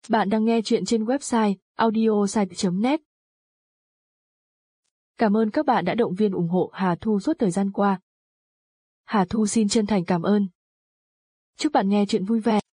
Bạn đang nghe chuyện trên website audiosite.net. Cảm ơn các bạn đã động viên ủng hộ Hà Thu suốt thời gian qua. Hà Thu xin chân thành cảm ơn. Chúc bạn nghe chuyện vui vẻ.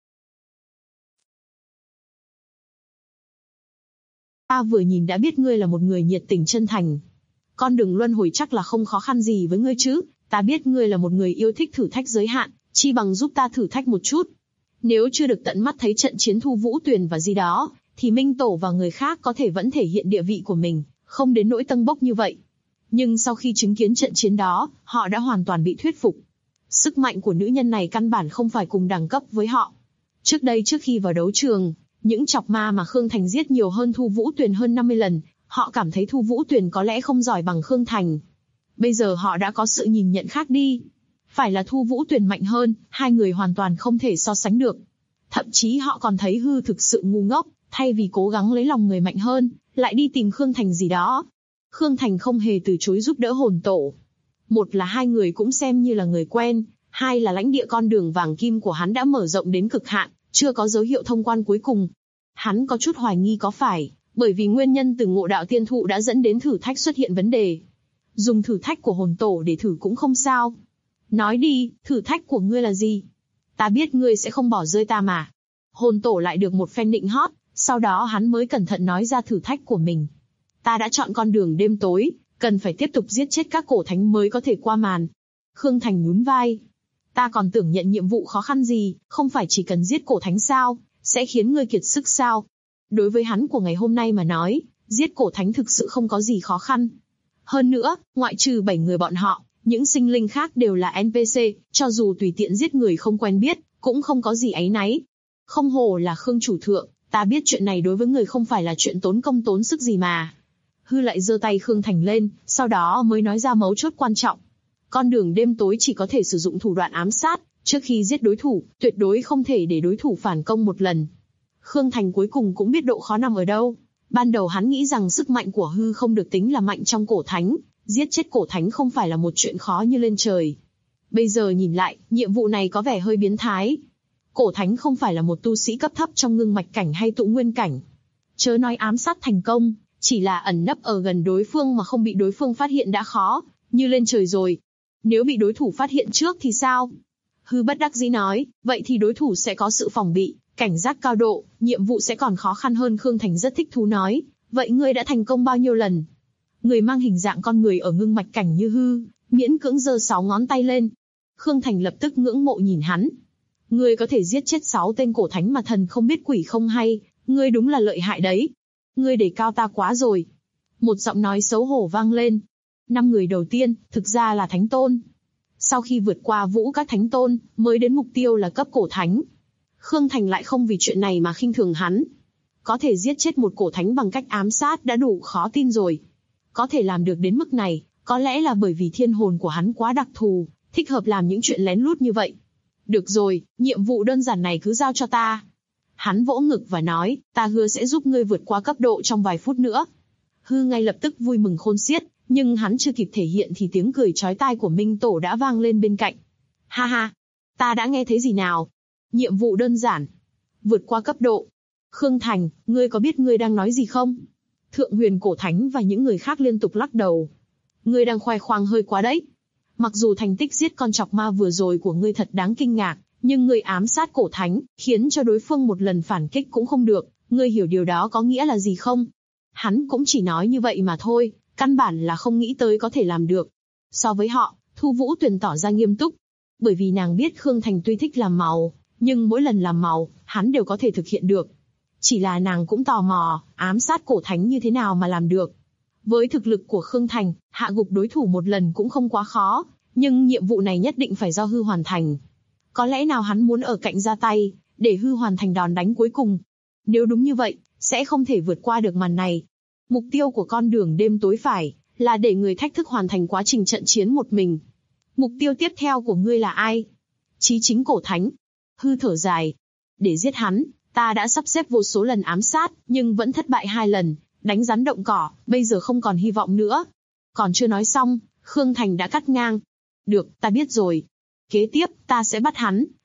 Ta vừa nhìn đã biết ngươi là một người nhiệt tình chân thành. Con đường luân hồi chắc là không khó khăn gì với ngươi chứ, ta biết ngươi là một người yêu thích thử thách giới hạn, chi bằng giúp ta thử thách một chút. Nếu chưa được tận mắt thấy trận chiến Thu Vũ Tuyền và gì đó, thì Minh Tổ và người khác có thể vẫn thể hiện địa vị của mình, không đến nỗi tâng bốc như vậy. Nhưng sau khi chứng kiến trận chiến đó, họ đã hoàn toàn bị thuyết phục. Sức mạnh của nữ nhân này căn bản không phải cùng đẳng cấp với họ. Trước đây trước khi vào đấu trường, những chọc ma mà Khương Thành giết nhiều hơn Thu Vũ Tuyền hơn 50 lần, họ cảm thấy Thu Vũ Tuyền có lẽ không giỏi bằng Khương Thành. Bây giờ họ đã có sự nhìn nhận khác đi. Phải là Thu Vũ Tuyền mạnh hơn, hai người hoàn toàn không thể so sánh được. Thậm chí họ còn thấy Hư thực sự ngu ngốc, thay vì cố gắng lấy lòng người mạnh hơn, lại đi tìm Khương Thành gì đó. Khương Thành không hề từ chối giúp đỡ hồn tổ. Một là hai người cũng xem như là người quen, hai là lãnh địa con đường vàng kim của hắn đã mở rộng đến cực hạn, chưa có dấu hiệu thông quan cuối cùng. Hắn có chút hoài nghi có phải, bởi vì nguyên nhân từ Ngộ Đạo Tiên Thụ đã dẫn đến thử thách xuất hiện vấn đề. Dùng thử thách của hồn tổ để thử cũng không sao. Nói đi, thử thách của ngươi là gì? Ta biết ngươi sẽ không bỏ rơi ta mà. Hồn tổ lại được một phen nịnh hót, sau đó hắn mới cẩn thận nói ra thử thách của mình. Ta đã chọn con đường đêm tối, cần phải tiếp tục giết chết các cổ thánh mới có thể qua màn. Khương Thành nhún vai. Ta còn tưởng nhận nhiệm vụ khó khăn gì, không phải chỉ cần giết cổ thánh sao, sẽ khiến ngươi kiệt sức sao? Đối với hắn của ngày hôm nay mà nói, giết cổ thánh thực sự không có gì khó khăn. Hơn nữa, ngoại trừ 7 người bọn họ, những sinh linh khác đều là NPC, cho dù tùy tiện giết người không quen biết, cũng không có gì áy náy. Không hổ là Khương chủ thượng, ta biết chuyện này đối với người không phải là chuyện tốn công tốn sức gì mà. Hư lại giơ tay Khương Thành lên, sau đó mới nói ra mấu chốt quan trọng. Con đường đêm tối chỉ có thể sử dụng thủ đoạn ám sát, trước khi giết đối thủ, tuyệt đối không thể để đối thủ phản công một lần. Khương Thành cuối cùng cũng biết độ khó nằm ở đâu. Ban đầu hắn nghĩ rằng sức mạnh của Hư không được tính là mạnh trong cổ thánh, giết chết cổ thánh không phải là một chuyện khó như lên trời. Bây giờ nhìn lại, nhiệm vụ này có vẻ hơi biến thái. Cổ thánh không phải là một tu sĩ cấp thấp trong ngưng mạch cảnh hay tụ nguyên cảnh. Chớ nói ám sát thành công, chỉ là ẩn nấp ở gần đối phương mà không bị đối phương phát hiện đã khó, như lên trời rồi. Nếu bị đối thủ phát hiện trước thì sao? Hư bất đắc dĩ nói, vậy thì đối thủ sẽ có sự phòng bị, cảnh giác cao độ, nhiệm vụ sẽ còn khó khăn hơn. Khương Thành rất thích thú nói, vậy ngươi đã thành công bao nhiêu lần? Người mang hình dạng con người ở ngưng mạch cảnh như Hư, miễn cưỡng giơ 6 ngón tay lên. Khương Thành lập tức ngưỡng mộ nhìn hắn. Ngươi có thể giết chết 6 tên cổ thánh mà thần không biết quỷ không hay, ngươi đúng là lợi hại đấy. Ngươi đề cao ta quá rồi. Một giọng nói xấu hổ vang lên. 5 người đầu tiên, thực ra là thánh tôn. Sau khi vượt qua vũ các thánh tôn, mới đến mục tiêu là cấp cổ thánh. Khương Thành lại không vì chuyện này mà khinh thường hắn. Có thể giết chết một cổ thánh bằng cách ám sát đã đủ khó tin rồi. Có thể làm được đến mức này, có lẽ là bởi vì thiên hồn của hắn quá đặc thù, thích hợp làm những chuyện lén lút như vậy. Được rồi, nhiệm vụ đơn giản này cứ giao cho ta. Hắn vỗ ngực và nói, ta hứa sẽ giúp ngươi vượt qua cấp độ trong vài phút nữa. Hư ngay lập tức vui mừng khôn xiết, nhưng hắn chưa kịp thể hiện thì tiếng cười chói tai của Minh Tổ đã vang lên bên cạnh. Ha ha, ta đã nghe thấy gì nào? Nhiệm vụ đơn giản. Vượt qua cấp độ. Khương Thành, ngươi có biết ngươi đang nói gì không? Thượng Huyền Cổ Thánh và những người khác liên tục lắc đầu. Ngươi đang khoe khoang hơi quá đấy. Mặc dù thành tích giết con chọc ma vừa rồi của ngươi thật đáng kinh ngạc, nhưng ngươi ám sát cổ thánh, khiến cho đối phương một lần phản kích cũng không được, ngươi hiểu điều đó có nghĩa là gì không? Hắn cũng chỉ nói như vậy mà thôi, căn bản là không nghĩ tới có thể làm được. So với họ, Thu Vũ Tuyền tỏ ra nghiêm túc, bởi vì nàng biết Khương Thành tuy thích làm màu, nhưng mỗi lần làm màu, hắn đều có thể thực hiện được. Chỉ là nàng cũng tò mò, ám sát cổ thánh như thế nào mà làm được. Với thực lực của Khương Thành, hạ gục đối thủ một lần cũng không quá khó, nhưng nhiệm vụ này nhất định phải do Hư hoàn thành. Có lẽ nào hắn muốn ở cạnh ra tay, để Hư hoàn thành đòn đánh cuối cùng. Nếu đúng như vậy, sẽ không thể vượt qua được màn này. Mục tiêu của con đường đêm tối phải là để người thách thức hoàn thành quá trình trận chiến một mình. Mục tiêu tiếp theo của ngươi là ai? Chí chính cổ thánh. Hư thở dài. Để giết hắn, ta đã sắp xếp vô số lần ám sát, nhưng vẫn thất bại 2 lần, đánh rắn động cỏ, bây giờ không còn hy vọng nữa. Còn chưa nói xong, Khương Thành đã cắt ngang. Được, ta biết rồi. Kế tiếp, ta sẽ bắt hắn,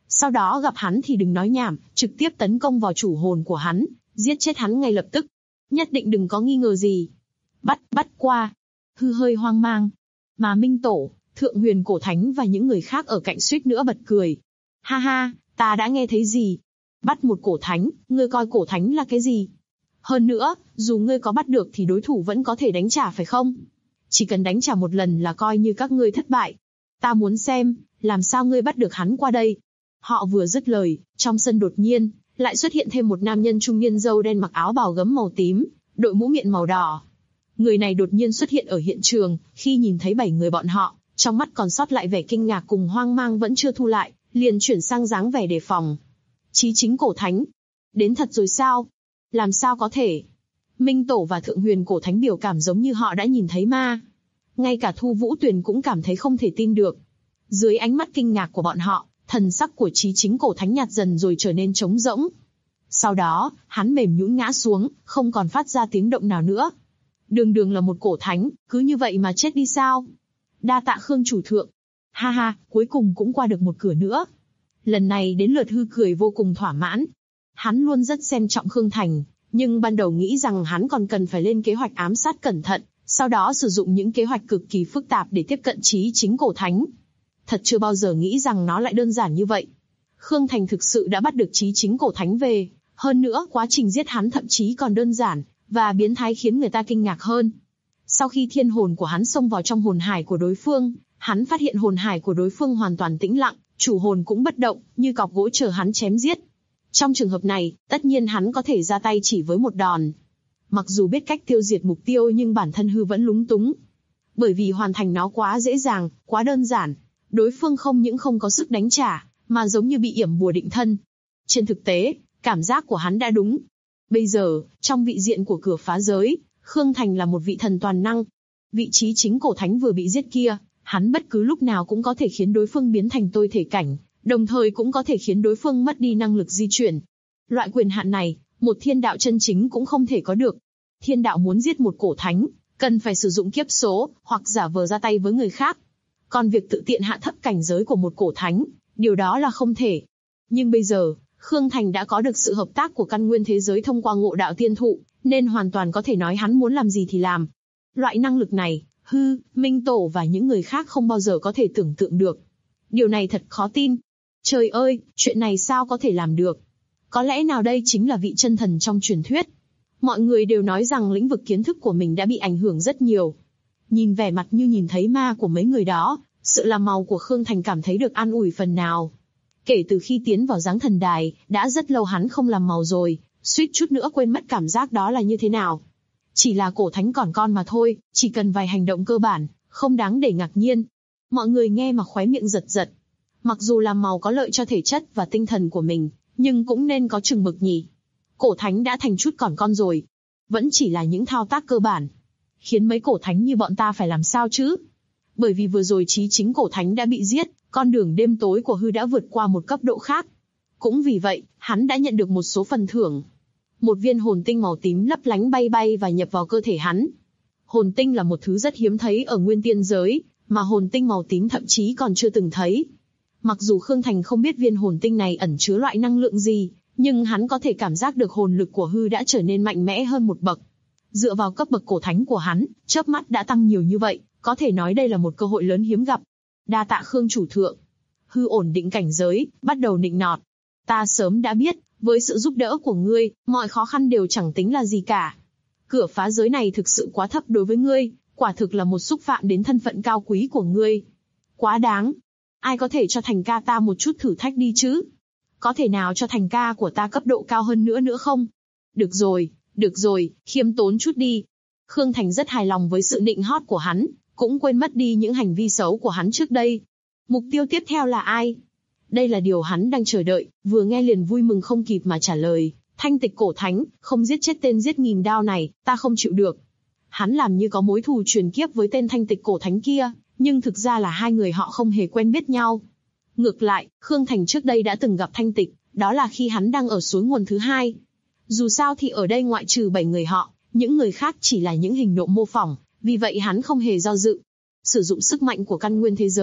Sau đó gặp hắn thì đừng nói nhảm, trực tiếp tấn công vào chủ hồn của hắn, giết chết hắn ngay lập tức. Nhất định đừng có nghi ngờ gì. Bắt qua. Hư hơi hoang mang. Mà Minh Tổ, Thượng Huyền Cổ Thánh và những người khác ở cạnh suýt nữa bật cười. Ha ha, ta đã nghe thấy gì? Bắt một cổ thánh, ngươi coi cổ thánh là cái gì? Hơn nữa, dù ngươi có bắt được thì đối thủ vẫn có thể đánh trả phải không? Chỉ cần đánh trả một lần là coi như các ngươi thất bại. Ta muốn xem, làm sao ngươi bắt được hắn qua đây? Họ vừa dứt lời, trong sân đột nhiên, lại xuất hiện thêm một nam nhân trung niên râu đen mặc áo bào gấm màu tím, đội mũ miệng màu đỏ. Người này đột nhiên xuất hiện ở hiện trường, khi nhìn thấy 7 người bọn họ, trong mắt còn sót lại vẻ kinh ngạc cùng hoang mang vẫn chưa thu lại, liền chuyển sang dáng vẻ đề phòng. Chí chính cổ thánh. Đến thật rồi sao? Làm sao có thể? Minh Tổ và Thượng Huyền Cổ Thánh biểu cảm giống như họ đã nhìn thấy ma. Ngay cả Thu Vũ Tuyền cũng cảm thấy không thể tin được. Dưới ánh mắt kinh ngạc của bọn họ, thần sắc của Chí chính cổ thánh nhạt dần rồi trở nên trống rỗng. Sau đó, hắn mềm nhũn ngã xuống, không còn phát ra tiếng động nào nữa. Đường là một cổ thánh, cứ như vậy mà chết đi sao? Đa tạ Khương chủ thượng. Ha ha, cuối cùng cũng qua được một cửa nữa. Lần này đến lượt Hư cười vô cùng thỏa mãn. Hắn luôn rất xem trọng Khương Thành, nhưng ban đầu nghĩ rằng hắn còn cần phải lên kế hoạch ám sát cẩn thận, sau đó sử dụng những kế hoạch cực kỳ phức tạp để tiếp cận Chí chính cổ thánh. Thật chưa bao giờ nghĩ rằng nó lại đơn giản như vậy. Khương Thành thực sự đã bắt được Chí chính cổ thánh về, hơn nữa quá trình giết hắn thậm chí còn đơn giản và biến thái khiến người ta kinh ngạc hơn. Sau khi thiên hồn của hắn xông vào trong hồn hải của đối phương, hắn phát hiện hồn hải của đối phương hoàn toàn tĩnh lặng, chủ hồn cũng bất động, như cọc gỗ chờ hắn chém giết. Trong trường hợp này, tất nhiên hắn có thể ra tay chỉ với một đòn. Mặc dù biết cách tiêu diệt mục tiêu nhưng bản thân Hư vẫn lúng túng. Bởi vì hoàn thành nó quá dễ dàng, quá đơn giản. Đối phương không những không có sức đánh trả, mà giống như bị yểm bùa định thân. Trên thực tế, cảm giác của hắn đã đúng. Bây giờ, trong vị diện của cửa phá giới, Khương Thành là một vị thần toàn năng. Vị trí chính cổ thánh vừa bị giết kia, hắn bất cứ lúc nào cũng có thể khiến đối phương biến thành tôi thể cảnh, đồng thời cũng có thể khiến đối phương mất đi năng lực di chuyển. Loại quyền hạn này, một thiên đạo chân chính cũng không thể có được. Thiên đạo muốn giết một cổ thánh, cần phải sử dụng kiếp số, hoặc giả vờ ra tay với người khác. Còn việc tự tiện hạ thấp cảnh giới của một cổ thánh, điều đó là không thể. Nhưng bây giờ, Khương Thành đã có được sự hợp tác của căn nguyên thế giới thông qua ngộ đạo tiên thụ, nên hoàn toàn có thể nói hắn muốn làm gì thì làm. Loại năng lực này, Hư, Minh Tổ và những người khác không bao giờ có thể tưởng tượng được. Điều này thật khó tin. Trời ơi, chuyện này sao có thể làm được? Có lẽ nào đây chính là vị chân thần trong truyền thuyết? Mọi người đều nói rằng lĩnh vực kiến thức của mình đã bị ảnh hưởng rất nhiều. Nhìn vẻ mặt như nhìn thấy ma của mấy người đó, sự làm màu của Khương Thành cảm thấy được an ủi phần nào. Kể từ khi tiến vào giáng thần đài, đã rất lâu hắn không làm màu rồi, suýt chút nữa quên mất cảm giác đó là như thế nào. Chỉ là cổ thánh còn con mà thôi, chỉ cần vài hành động cơ bản, không đáng để ngạc nhiên. Mọi người nghe mà khóe miệng giật giật. Mặc dù làm màu có lợi cho thể chất và tinh thần của mình, nhưng cũng nên có chừng mực nhỉ. Cổ thánh đã thành chút còn con rồi. Vẫn chỉ là những thao tác cơ bản. Khiến mấy cổ thánh như bọn ta phải làm sao chứ? Bởi vì vừa rồi Chí chính cổ thánh đã bị giết, con đường đêm tối của Hư đã vượt qua một cấp độ khác. Cũng vì vậy, hắn đã nhận được một số phần thưởng. Một viên hồn tinh màu tím lấp lánh bay bay và nhập vào cơ thể hắn. Hồn tinh là một thứ rất hiếm thấy ở nguyên tiên giới, mà hồn tinh màu tím thậm chí còn chưa từng thấy. Mặc dù Khương Thành không biết viên hồn tinh này ẩn chứa loại năng lượng gì, nhưng hắn có thể cảm giác được hồn lực của Hư đã trở nên mạnh mẽ hơn một bậc. Dựa vào cấp bậc cổ thánh của hắn, chớp mắt đã tăng nhiều như vậy, có thể nói đây là một cơ hội lớn hiếm gặp. Đa tạ Khương chủ thượng. Hư ổn định cảnh giới, bắt đầu nịnh nọt. Ta sớm đã biết, với sự giúp đỡ của ngươi, mọi khó khăn đều chẳng tính là gì cả. Cửa phá giới này thực sự quá thấp đối với ngươi, quả thực là một xúc phạm đến thân phận cao quý của ngươi. Quá đáng. Ai có thể cho thành ca ta một chút thử thách đi chứ? Có thể nào cho thành ca của ta cấp độ cao hơn nữa không? Được rồi, khiêm tốn chút đi. Khương Thành rất hài lòng với sự nịnh hót của hắn, cũng quên mất đi những hành vi xấu của hắn trước đây. Mục tiêu tiếp theo là ai? Đây là điều hắn đang chờ đợi, vừa nghe liền vui mừng không kịp mà trả lời. Thanh tịch cổ thánh, không giết chết tên giết nghìn đao này, ta không chịu được. Hắn làm như có mối thù truyền kiếp với tên thanh tịch cổ thánh kia, nhưng thực ra là hai người họ không hề quen biết nhau. Ngược lại, Khương Thành trước đây đã từng gặp thanh tịch, đó là khi hắn đang ở suối nguồn thứ 2. Dù sao thì ở đây ngoại trừ 7 người họ, những người khác chỉ là những hình nộm mô phỏng, vì vậy hắn không hề do dự. Sử dụng sức mạnh của căn nguyên thế giới,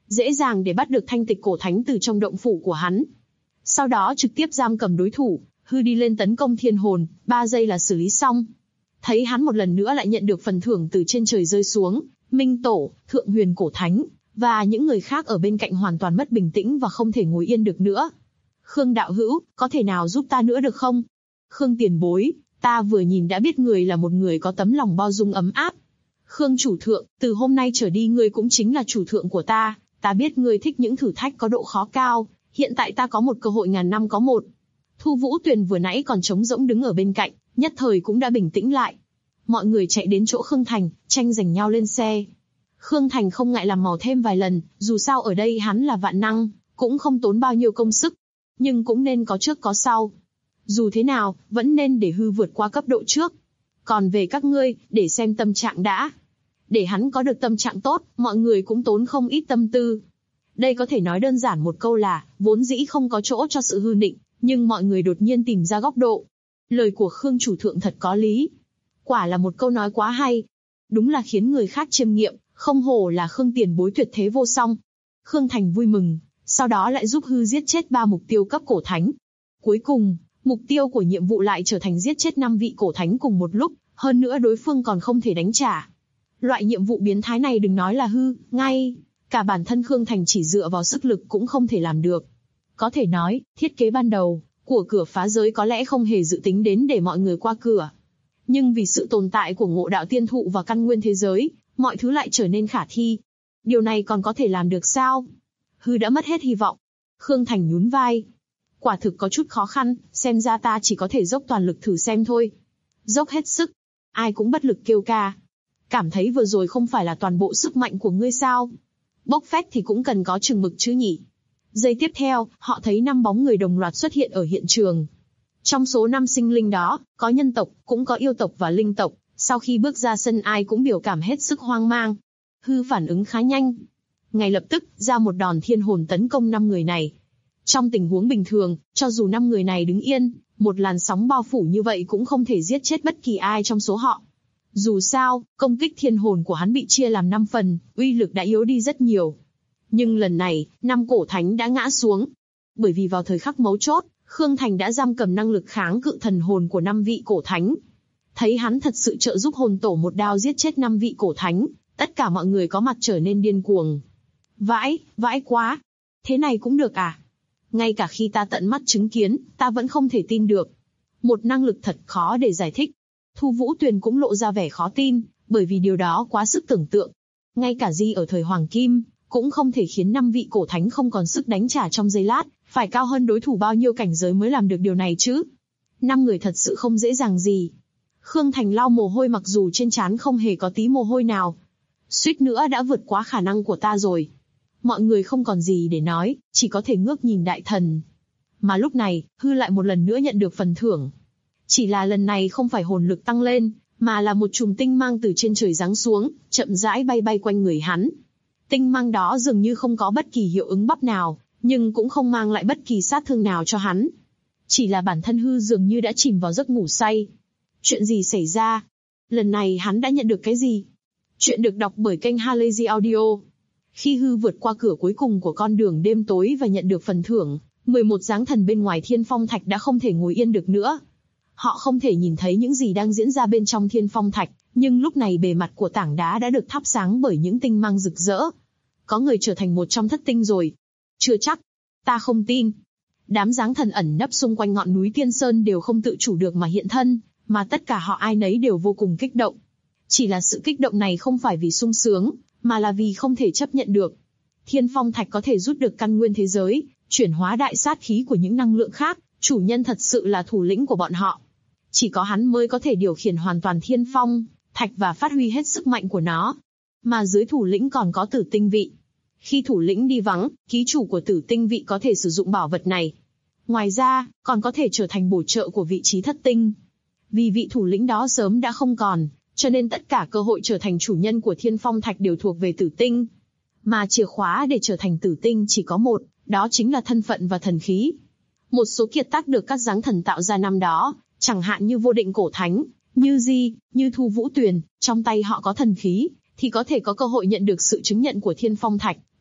dễ dàng để bắt được thanh tịch cổ thánh từ trong động phủ của hắn. Sau đó trực tiếp giam cầm đối thủ, hư đi lên tấn công thiên hồn, 3 giây là xử lý xong. Thấy hắn một lần nữa lại nhận được phần thưởng từ trên trời rơi xuống, Minh Tổ, Thượng Huyền Cổ Thánh, và những người khác ở bên cạnh hoàn toàn mất bình tĩnh và không thể ngồi yên được nữa. Khương đạo hữu, có thể nào giúp ta nữa được không? Khương tiền bối, ta vừa nhìn đã biết người là một người có tấm lòng bao dung ấm áp. Khương chủ thượng, từ hôm nay trở đi ngươi cũng chính là chủ thượng của ta biết ngươi thích những thử thách có độ khó cao, hiện tại ta có một cơ hội ngàn năm có một. Thu Vũ Tuyền vừa nãy còn trống rỗng đứng ở bên cạnh, nhất thời cũng đã bình tĩnh lại. Mọi người chạy đến chỗ Khương Thành, tranh giành nhau lên xe. Khương Thành không ngại làm màu thêm vài lần, dù sao ở đây hắn là vạn năng, cũng không tốn bao nhiêu công sức. Nhưng cũng nên có trước có sau. Dù thế nào, vẫn nên để hư vượt qua cấp độ trước. Còn về các ngươi, để xem tâm trạng đã. Để hắn có được tâm trạng tốt, mọi người cũng tốn không ít tâm tư. Đây có thể nói đơn giản một câu là, vốn dĩ không có chỗ cho sự hư nịnh, nhưng mọi người đột nhiên tìm ra góc độ. Lời của Khương chủ thượng thật có lý. Quả là một câu nói quá hay. Đúng là khiến người khác chiêm nghiệm, không hổ là Khương tiền bối tuyệt thế vô song. Khương Thành vui mừng, sau đó lại giúp hư giết chết 3 mục tiêu cấp cổ thánh. Cuối cùng, mục tiêu của nhiệm vụ lại trở thành giết chết 5 vị cổ thánh cùng một lúc, hơn nữa đối phương còn không thể đánh trả. Loại nhiệm vụ biến thái này đừng nói là hư, ngay cả bản thân Khương Thành chỉ dựa vào sức lực cũng không thể làm được. Có thể nói, thiết kế ban đầu của cửa phá giới có lẽ không hề dự tính đến để mọi người qua cửa. Nhưng vì sự tồn tại của ngộ đạo tiên thụ và căn nguyên thế giới, mọi thứ lại trở nên khả thi. Điều này còn có thể làm được sao? Hư đã mất hết hy vọng. Khương Thành nhún vai. Quả thực có chút khó khăn, xem ra ta chỉ có thể dốc toàn lực thử xem thôi. Dốc hết sức. Ai cũng bất lực kêu ca. Cảm thấy vừa rồi không phải là toàn bộ sức mạnh của ngươi sao? Bốc phét thì cũng cần có chừng mực chứ nhỉ? Giây tiếp theo, họ thấy 5 bóng người đồng loạt xuất hiện ở hiện trường. Trong số 5 sinh linh đó, có nhân tộc, cũng có yêu tộc và linh tộc. Sau khi bước ra sân ai cũng biểu cảm hết sức hoang mang. Hư phản ứng khá nhanh. Ngay lập tức, ra một đòn thiên hồn tấn công 5 người này. Trong tình huống bình thường, cho dù 5 người này đứng yên, một làn sóng bao phủ như vậy cũng không thể giết chết bất kỳ ai trong số họ. Dù sao, công kích thiên hồn của hắn bị chia làm 5 phần, uy lực đã yếu đi rất nhiều. Nhưng lần này, 5 cổ thánh đã ngã xuống. Bởi vì vào thời khắc mấu chốt, Khương Thành đã giam cầm năng lực kháng cự thần hồn của 5 vị cổ thánh. Thấy hắn thật sự trợ giúp hồn tổ một đao giết chết 5 vị cổ thánh, tất cả mọi người có mặt trở nên điên cuồng. Vãi quá! Thế này cũng được à? Ngay cả khi ta tận mắt chứng kiến, ta vẫn không thể tin được. Một năng lực thật khó để giải thích. Thu Vũ Tuyền cũng lộ ra vẻ khó tin, bởi vì điều đó quá sức tưởng tượng. Ngay cả Di ở thời Hoàng Kim, cũng không thể khiến 5 vị cổ thánh không còn sức đánh trả trong giây lát, phải cao hơn đối thủ bao nhiêu cảnh giới mới làm được điều này chứ. 5 người thật sự không dễ dàng gì. Khương Thành lau mồ hôi mặc dù trên trán không hề có tí mồ hôi nào. Suýt nữa đã vượt quá khả năng của ta rồi. Mọi người không còn gì để nói, chỉ có thể ngước nhìn đại thần. Mà lúc này, hư lại một lần nữa nhận được phần thưởng. Chỉ là lần này không phải hồn lực tăng lên, mà là một chùm tinh mang từ trên trời giáng xuống, chậm rãi bay quanh người hắn. Tinh mang đó dường như không có bất kỳ hiệu ứng bắp nào, nhưng cũng không mang lại bất kỳ sát thương nào cho hắn. Chỉ là bản thân hư dường như đã chìm vào giấc ngủ say. Chuyện gì xảy ra? Lần này hắn đã nhận được cái gì? Chuyện được đọc bởi kênh Halazy Audio. Khi hư vượt qua cửa cuối cùng của con đường đêm tối và nhận được phần thưởng, 11 dáng thần bên ngoài Thiên Phong Thạch đã không thể ngồi yên được nữa. Họ không thể nhìn thấy những gì đang diễn ra bên trong Thiên Phong Thạch, nhưng lúc này bề mặt của tảng đá đã được thắp sáng bởi những tinh mang rực rỡ. Có người trở thành một trong thất tinh rồi. Chưa chắc. Ta không tin. Đám dáng thần ẩn nấp xung quanh ngọn núi Tiên Sơn đều không tự chủ được mà hiện thân, mà tất cả họ ai nấy đều vô cùng kích động. Chỉ là sự kích động này không phải vì sung sướng, mà là vì không thể chấp nhận được. Thiên Phong Thạch có thể rút được căn nguyên thế giới, chuyển hóa đại sát khí của những năng lượng khác, chủ nhân thật sự là thủ lĩnh của bọn họ. Chỉ có hắn mới có thể điều khiển hoàn toàn Thiên Phong Thạch và phát huy hết sức mạnh của nó. Mà dưới thủ lĩnh còn có Tử Tinh Vị. Khi thủ lĩnh đi vắng, ký chủ của Tử Tinh Vị có thể sử dụng bảo vật này. Ngoài ra, còn có thể trở thành bổ trợ của vị trí thất tinh. Vì vị thủ lĩnh đó sớm đã không còn, cho nên tất cả cơ hội trở thành chủ nhân của Thiên Phong Thạch đều thuộc về Tử Tinh. Mà chìa khóa để trở thành Tử Tinh chỉ có một, đó chính là thân phận và thần khí. Một số kiệt tác được các dáng thần tạo ra năm đó, chẳng hạn như Vô Định Cổ Thánh, như Di, như Thu Vũ Tuyền, trong tay họ có thần khí, thì có thể có cơ hội nhận được sự chứng nhận của Thiên Phong Thạch,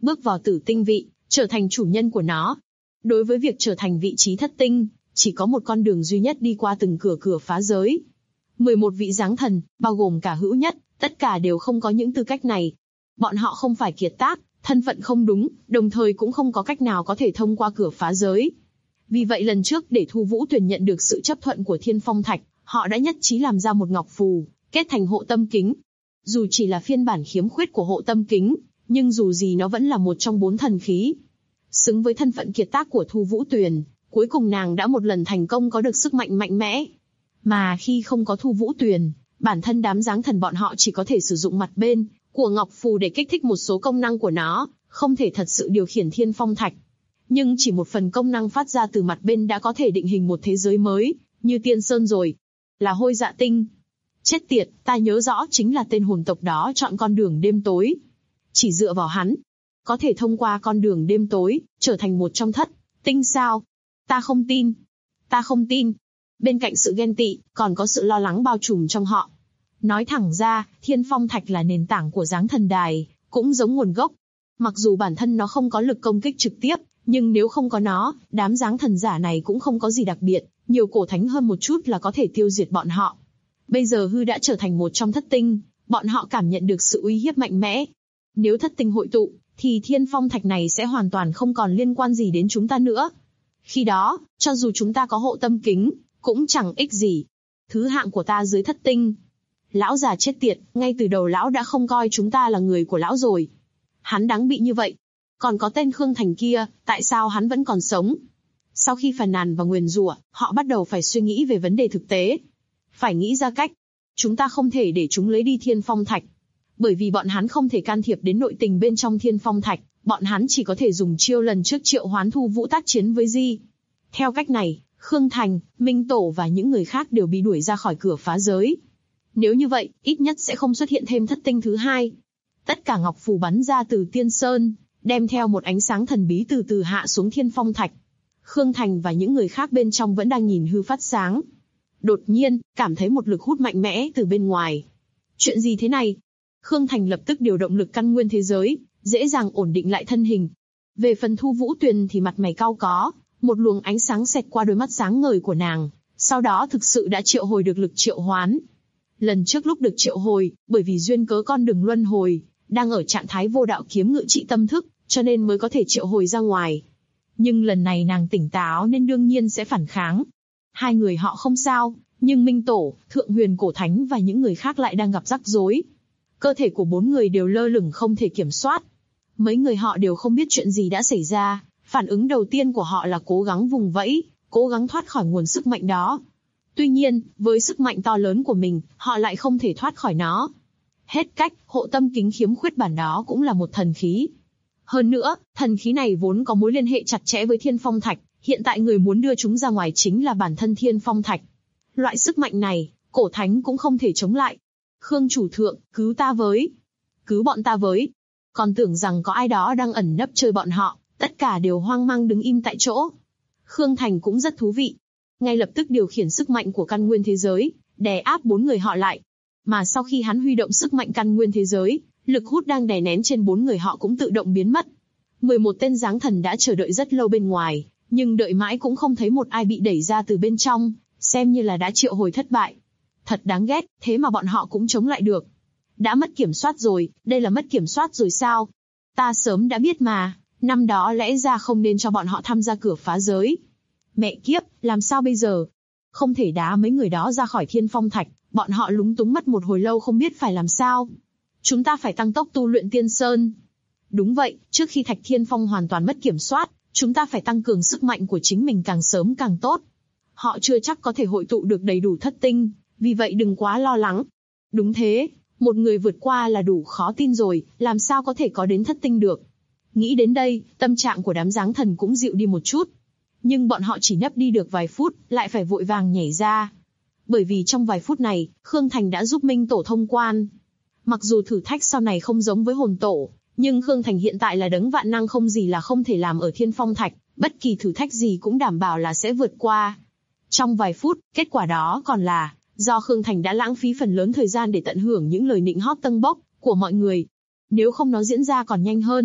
bước vào tử tinh vị, trở thành chủ nhân của nó. Đối với việc trở thành vị trí thất tinh, chỉ có một con đường duy nhất đi qua từng cửa phá giới. 11 vị giáng thần, bao gồm cả hữu nhất, tất cả đều không có những tư cách này. Bọn họ không phải kiệt tác, thân phận không đúng, đồng thời cũng không có cách nào có thể thông qua cửa phá giới. Vì vậy lần trước để Thu Vũ Tuyền nhận được sự chấp thuận của Thiên Phong Thạch, họ đã nhất trí làm ra một ngọc phù, kết thành hộ tâm kính. Dù chỉ là phiên bản khiếm khuyết của hộ tâm kính, nhưng dù gì nó vẫn là một trong 4 thần khí. Xứng với thân phận kiệt tác của Thu Vũ Tuyền, cuối cùng nàng đã một lần thành công có được sức mạnh mạnh mẽ. Mà khi không có Thu Vũ Tuyền, bản thân đám giáng thần bọn họ chỉ có thể sử dụng mặt bên của ngọc phù để kích thích một số công năng của nó, không thể thật sự điều khiển Thiên Phong Thạch. Nhưng chỉ một phần công năng phát ra từ mặt bên đã có thể định hình một thế giới mới, như Tiên Sơn rồi. Là Hôi Dạ Tinh. Chết tiệt, ta nhớ rõ chính là tên hồn tộc đó chọn con đường đêm tối. Chỉ dựa vào hắn, có thể thông qua con đường đêm tối, trở thành một trong thất tinh sao? Ta không tin. Ta không tin. Bên cạnh sự ghen tị, còn có sự lo lắng bao trùm trong họ. Nói thẳng ra, Thiên Phong Thạch là nền tảng của giáng thần đài, cũng giống nguồn gốc. Mặc dù bản thân nó không có lực công kích trực tiếp, nhưng nếu không có nó, đám giáng thần giả này cũng không có gì đặc biệt, nhiều cổ thánh hơn một chút là có thể tiêu diệt bọn họ. Bây giờ hư đã trở thành một trong thất tinh, bọn họ cảm nhận được sự uy hiếp mạnh mẽ. Nếu thất tinh hội tụ, thì Thiên Phong Thạch này sẽ hoàn toàn không còn liên quan gì đến chúng ta nữa. Khi đó, cho dù chúng ta có hộ tâm kính, cũng chẳng ích gì. Thứ hạng của ta dưới thất tinh. Lão già chết tiệt, ngay từ đầu lão đã không coi chúng ta là người của lão rồi. Hắn đáng bị như vậy. Còn có tên Khương Thành kia, tại sao hắn vẫn còn sống? Sau khi phàn nàn và nguyền rủa, họ bắt đầu phải suy nghĩ về vấn đề thực tế. Phải nghĩ ra cách. Chúng ta không thể để chúng lấy đi Thiên Phong Thạch. Bởi vì bọn hắn không thể can thiệp đến nội tình bên trong Thiên Phong Thạch, bọn hắn chỉ có thể dùng chiêu lần trước triệu hoán Thu Vũ tác chiến với Di. Theo cách này, Khương Thành, Minh Tổ và những người khác đều bị đuổi ra khỏi cửa phá giới. Nếu như vậy, ít nhất sẽ không xuất hiện thêm thất tinh thứ hai. Tất cả ngọc phù bắn ra từ Tiên Sơn, đem theo một ánh sáng thần bí từ từ hạ xuống Thiên Phong Thạch. Khương Thành và những người khác bên trong vẫn đang nhìn hư phát sáng. Đột nhiên, cảm thấy một lực hút mạnh mẽ từ bên ngoài. Chuyện gì thế này? Khương Thành lập tức điều động lực căn nguyên thế giới, dễ dàng ổn định lại thân hình. Về phần Thu Vũ Tuyền thì mặt mày cau có, một luồng ánh sáng xẹt qua đôi mắt sáng ngời của nàng, sau đó thực sự đã triệu hồi được lực triệu hoán. Lần trước lúc được triệu hồi, bởi vì duyên cớ con đường luân hồi, đang ở trạng thái vô đạo kiếm ngự trị tâm thức, cho nên mới có thể triệu hồi ra ngoài. Nhưng lần này nàng tỉnh táo nên đương nhiên sẽ phản kháng. Hai người họ không sao, nhưng Minh Tổ, Thượng Huyền Cổ Thánh và những người khác lại đang gặp rắc rối. Cơ thể của 4 người đều lơ lửng không thể kiểm soát. Mấy người họ đều không biết chuyện gì đã xảy ra, phản ứng đầu tiên của họ là cố gắng vùng vẫy, cố gắng thoát khỏi nguồn sức mạnh đó. Tuy nhiên, với sức mạnh to lớn của mình, họ lại không thể thoát khỏi nó. Hết cách, hộ tâm kính khiếm khuyết bản đó cũng là một thần khí. Hơn nữa, thần khí này vốn có mối liên hệ chặt chẽ với Thiên Phong Thạch, hiện tại người muốn đưa chúng ra ngoài chính là bản thân Thiên Phong Thạch. Loại sức mạnh này, cổ thánh cũng không thể chống lại. Khương chủ thượng, cứu ta với. Cứu bọn ta với. Còn tưởng rằng có ai đó đang ẩn nấp chơi bọn họ, tất cả đều hoang mang đứng im tại chỗ. Khương Thành cũng rất thú vị. Ngay lập tức điều khiển sức mạnh của căn nguyên thế giới, đè áp 4 người họ lại. Mà sau khi hắn huy động sức mạnh căn nguyên thế giới, lực hút đang đè nén trên 4 người họ cũng tự động biến mất. 11 tên giáng thần đã chờ đợi rất lâu bên ngoài, nhưng đợi mãi cũng không thấy một ai bị đẩy ra từ bên trong, xem như là đã triệu hồi thất bại. Thật đáng ghét, thế mà bọn họ cũng chống lại được. Đã mất kiểm soát rồi, đây là mất kiểm soát rồi sao? Ta sớm đã biết mà, năm đó lẽ ra không nên cho bọn họ tham gia cửa phá giới. Mẹ kiếp, làm sao bây giờ? Không thể đá mấy người đó ra khỏi Thiên Phong Thạch, bọn họ lúng túng mất một hồi lâu không biết phải làm sao. Chúng ta phải tăng tốc tu luyện Tiên Sơn. Đúng vậy, trước khi Thạch Thiên Phong hoàn toàn mất kiểm soát, chúng ta phải tăng cường sức mạnh của chính mình càng sớm càng tốt. Họ chưa chắc có thể hội tụ được đầy đủ thất tinh, vì vậy đừng quá lo lắng. Đúng thế, một người vượt qua là đủ khó tin rồi, làm sao có thể có đến thất tinh được. Nghĩ đến đây, tâm trạng của đám giáng thần cũng dịu đi một chút. Nhưng bọn họ chỉ nấp đi được vài phút, lại phải vội vàng nhảy ra. Bởi vì trong vài phút này, Khương Thành đã giúp Minh Tổ thông quan. Mặc dù thử thách sau này không giống với hồn tổ, nhưng Khương Thành hiện tại là đấng vạn năng không gì là không thể làm ở Thiên Phong Thạch, bất kỳ thử thách gì cũng đảm bảo là sẽ vượt qua. Trong vài phút, kết quả đó còn là, do Khương Thành đã lãng phí phần lớn thời gian để tận hưởng những lời nịnh hót tâng bốc của mọi người. Nếu không nó diễn ra còn nhanh hơn.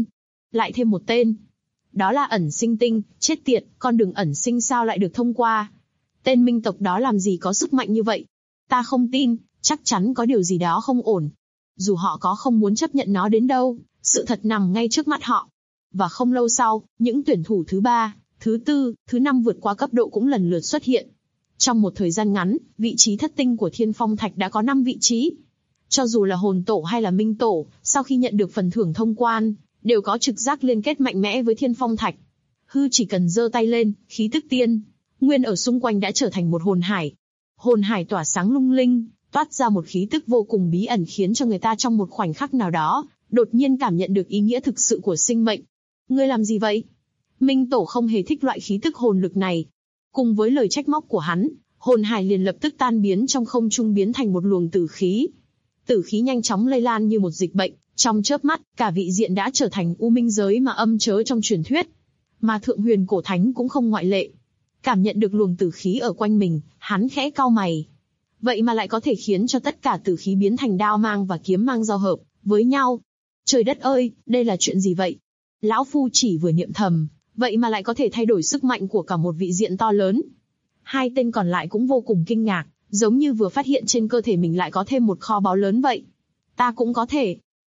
Lại thêm một tên. Đó là ẩn sinh tinh, chết tiệt, con đường ẩn sinh sao lại được thông qua? Tên minh tộc đó làm gì có sức mạnh như vậy? Ta không tin, chắc chắn có điều gì đó không ổn. Dù họ có không muốn chấp nhận nó đến đâu, sự thật nằm ngay trước mắt họ. Và không lâu sau, những tuyển thủ thứ 3, thứ 4, thứ 5 vượt qua cấp độ cũng lần lượt xuất hiện. Trong một thời gian ngắn, vị trí thất tinh của Thiên Phong Thạch đã có 5 vị trí. Cho dù là hồn tổ hay là minh tổ, sau khi nhận được phần thưởng thông quan, đều có trực giác liên kết mạnh mẽ với Thiên Phong Thạch. Hư chỉ cần giơ tay lên, khí tức tiên nguyên ở xung quanh đã trở thành một hồn hải. Hồn hải tỏa sáng lung linh, toát ra một khí tức vô cùng bí ẩn khiến cho người ta trong một khoảnh khắc nào đó, đột nhiên cảm nhận được ý nghĩa thực sự của sinh mệnh. Ngươi làm gì vậy? Minh tổ không hề thích loại khí tức hồn lực này. Cùng với lời trách móc của hắn, hồn hải liền lập tức tan biến trong không trung biến thành một luồng tử khí. Tử khí nhanh chóng lây lan như một dịch bệnh, trong chớp mắt, cả vị diện đã trở thành u minh giới mà âm chớ trong truyền thuyết. Mà Thượng Huyền Cổ Thánh cũng không ngoại lệ. Cảm nhận được luồng tử khí ở quanh mình, hắn khẽ cau mày. Vậy mà lại có thể khiến cho tất cả tử khí biến thành đao mang và kiếm mang giao hợp với nhau. Trời đất ơi, đây là chuyện gì vậy? Lão Phu chỉ vừa niệm thầm, vậy mà lại có thể thay đổi sức mạnh của cả một vị diện to lớn. Hai tên còn lại cũng vô cùng kinh ngạc, giống như vừa phát hiện trên cơ thể mình lại có thêm một kho báu lớn vậy. Ta cũng có thể.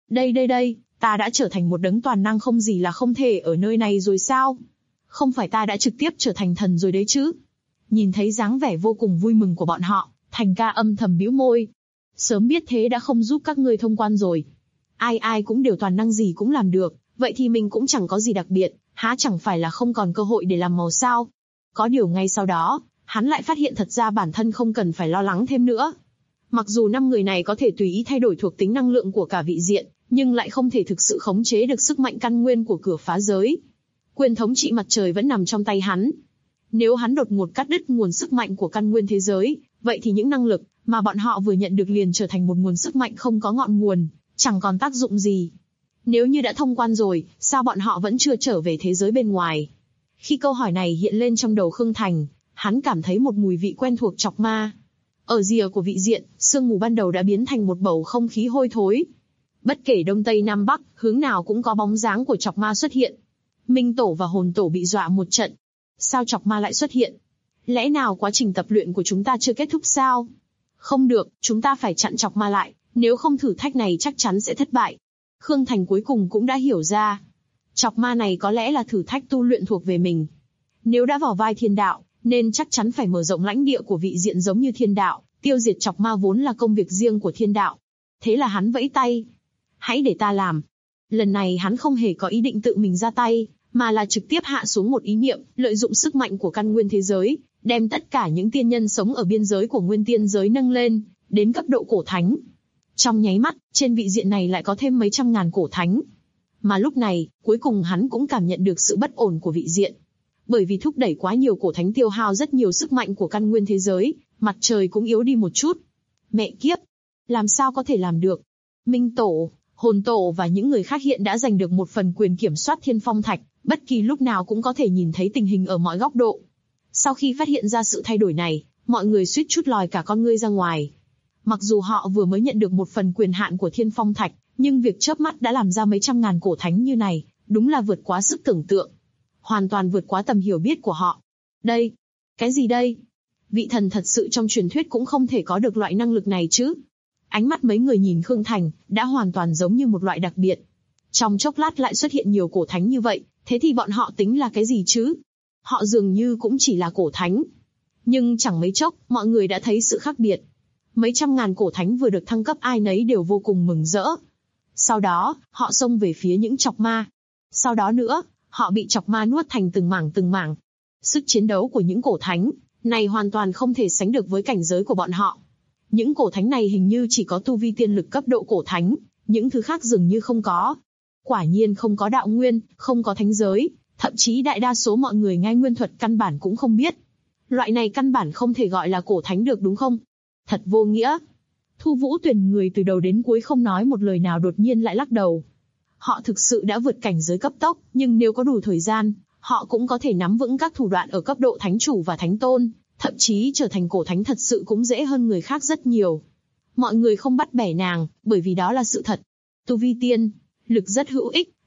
Đây, ta đã trở thành một đấng toàn năng không gì là không thể ở nơi này rồi sao? Không phải ta đã trực tiếp trở thành thần rồi đấy chứ? Nhìn thấy dáng vẻ vô cùng vui mừng của bọn họ, Thành Ca âm thầm bĩu môi. Sớm biết thế đã không giúp các ngươi thông quan rồi. Ai cũng đều toàn năng gì cũng làm được, vậy thì mình cũng chẳng có gì đặc biệt, há chẳng phải là không còn cơ hội để làm màu sao? Có điều ngay sau đó, hắn lại phát hiện thật ra bản thân không cần phải lo lắng thêm nữa. Mặc dù 5 người này có thể tùy ý thay đổi thuộc tính năng lượng của cả vị diện, nhưng lại không thể thực sự khống chế được sức mạnh căn nguyên của cửa phá giới. Quyền thống trị mặt trời vẫn nằm trong tay hắn. Nếu hắn đột ngột cắt đứt nguồn sức mạnh của căn nguyên thế giới, vậy thì những năng lực mà bọn họ vừa nhận được liền trở thành một nguồn sức mạnh không có ngọn nguồn, chẳng còn tác dụng gì. Nếu như đã thông quan rồi, sao bọn họ vẫn chưa trở về thế giới bên ngoài? Khi câu hỏi này hiện lên trong đầu Khương Thành, hắn cảm thấy một mùi vị quen thuộc chọc ma. Ở rìa của vị diện, sương mù ban đầu đã biến thành một bầu không khí hôi thối. Bất kể đông tây nam bắc, hướng nào cũng có bóng dáng của chọc ma xuất hiện. Minh tổ và hồn tổ bị dọa một trận. Sao chọc ma lại xuất hiện? Lẽ nào quá trình tập luyện của chúng ta chưa kết thúc sao? Không được, chúng ta phải chặn chọc ma lại, nếu không thử thách này chắc chắn sẽ thất bại. Khương Thành cuối cùng cũng đã hiểu ra. Chọc ma này có lẽ là thử thách tu luyện thuộc về mình. Nếu đã vào vai thiên đạo, nên chắc chắn phải mở rộng lãnh địa của vị diện giống như thiên đạo, tiêu diệt chọc ma vốn là công việc riêng của thiên đạo. Thế là hắn vẫy tay. Hãy để ta làm. Lần này hắn không hề có ý định tự mình ra tay, mà là trực tiếp hạ xuống một ý niệm, lợi dụng sức mạnh của căn nguyên thế giới, đem tất cả những tiên nhân sống ở biên giới của nguyên tiên giới nâng lên, đến cấp độ cổ thánh. Trong nháy mắt, trên vị diện này lại có thêm mấy trăm ngàn cổ thánh. Mà lúc này, cuối cùng hắn cũng cảm nhận được sự bất ổn của vị diện. Bởi vì thúc đẩy quá nhiều cổ thánh tiêu hao rất nhiều sức mạnh của căn nguyên thế giới, mặt trời cũng yếu đi một chút. Mẹ kiếp! Làm sao có thể làm được? Minh tổ, hồn tổ và những người khác hiện đã giành được một phần quyền kiểm soát Thiên Phong Thạch, bất kỳ lúc nào cũng có thể nhìn thấy tình hình ở mọi góc độ. Sau khi phát hiện ra sự thay đổi này, mọi người suýt chút lòi cả con ngươi ra ngoài. Mặc dù họ vừa mới nhận được một phần quyền hạn của Thiên Phong Thạch, nhưng việc chớp mắt đã làm ra mấy trăm ngàn cổ thánh như này, đúng là vượt quá sức tưởng tượng. Hoàn toàn vượt quá tầm hiểu biết của họ. Đây, cái gì đây? Vị thần thật sự trong truyền thuyết cũng không thể có được loại năng lực này chứ. Ánh mắt mấy người nhìn Khương Thành, đã hoàn toàn giống như một loại đặc biệt. Trong chốc lát lại xuất hiện nhiều cổ thánh như vậy, thế thì bọn họ tính là cái gì chứ? Họ dường như cũng chỉ là cổ thánh. Nhưng chẳng mấy chốc, mọi người đã thấy sự khác biệt. Mấy trăm ngàn cổ thánh vừa được thăng cấp ai nấy đều vô cùng mừng rỡ. Sau đó, họ xông về phía những chọc ma. Sau đó nữa, họ bị chọc ma nuốt thành từng mảng từng mảng. Sức chiến đấu của những cổ thánh này hoàn toàn không thể sánh được với cảnh giới của bọn họ. Những cổ thánh này hình như chỉ có tu vi tiên lực cấp độ cổ thánh, những thứ khác dường như không có. Quả nhiên không có đạo nguyên, không có thánh giới, thậm chí đại đa số mọi người ngay nguyên thuật căn bản cũng không biết. Loại này căn bản không thể gọi là cổ thánh được đúng không? Thật vô nghĩa. Thu Vũ Tuyền người từ đầu đến cuối không nói một lời nào đột nhiên lại lắc đầu. Họ thực sự đã vượt cảnh giới cấp tốc, nhưng nếu có đủ thời gian, họ cũng có thể nắm vững các thủ đoạn ở cấp độ thánh chủ và thánh tôn, thậm chí trở thành cổ thánh thật sự cũng dễ hơn người khác rất nhiều. Mọi người không bắt bẻ nàng, bởi vì đó là sự thật. Tu vi tiên lực rất hữu ích,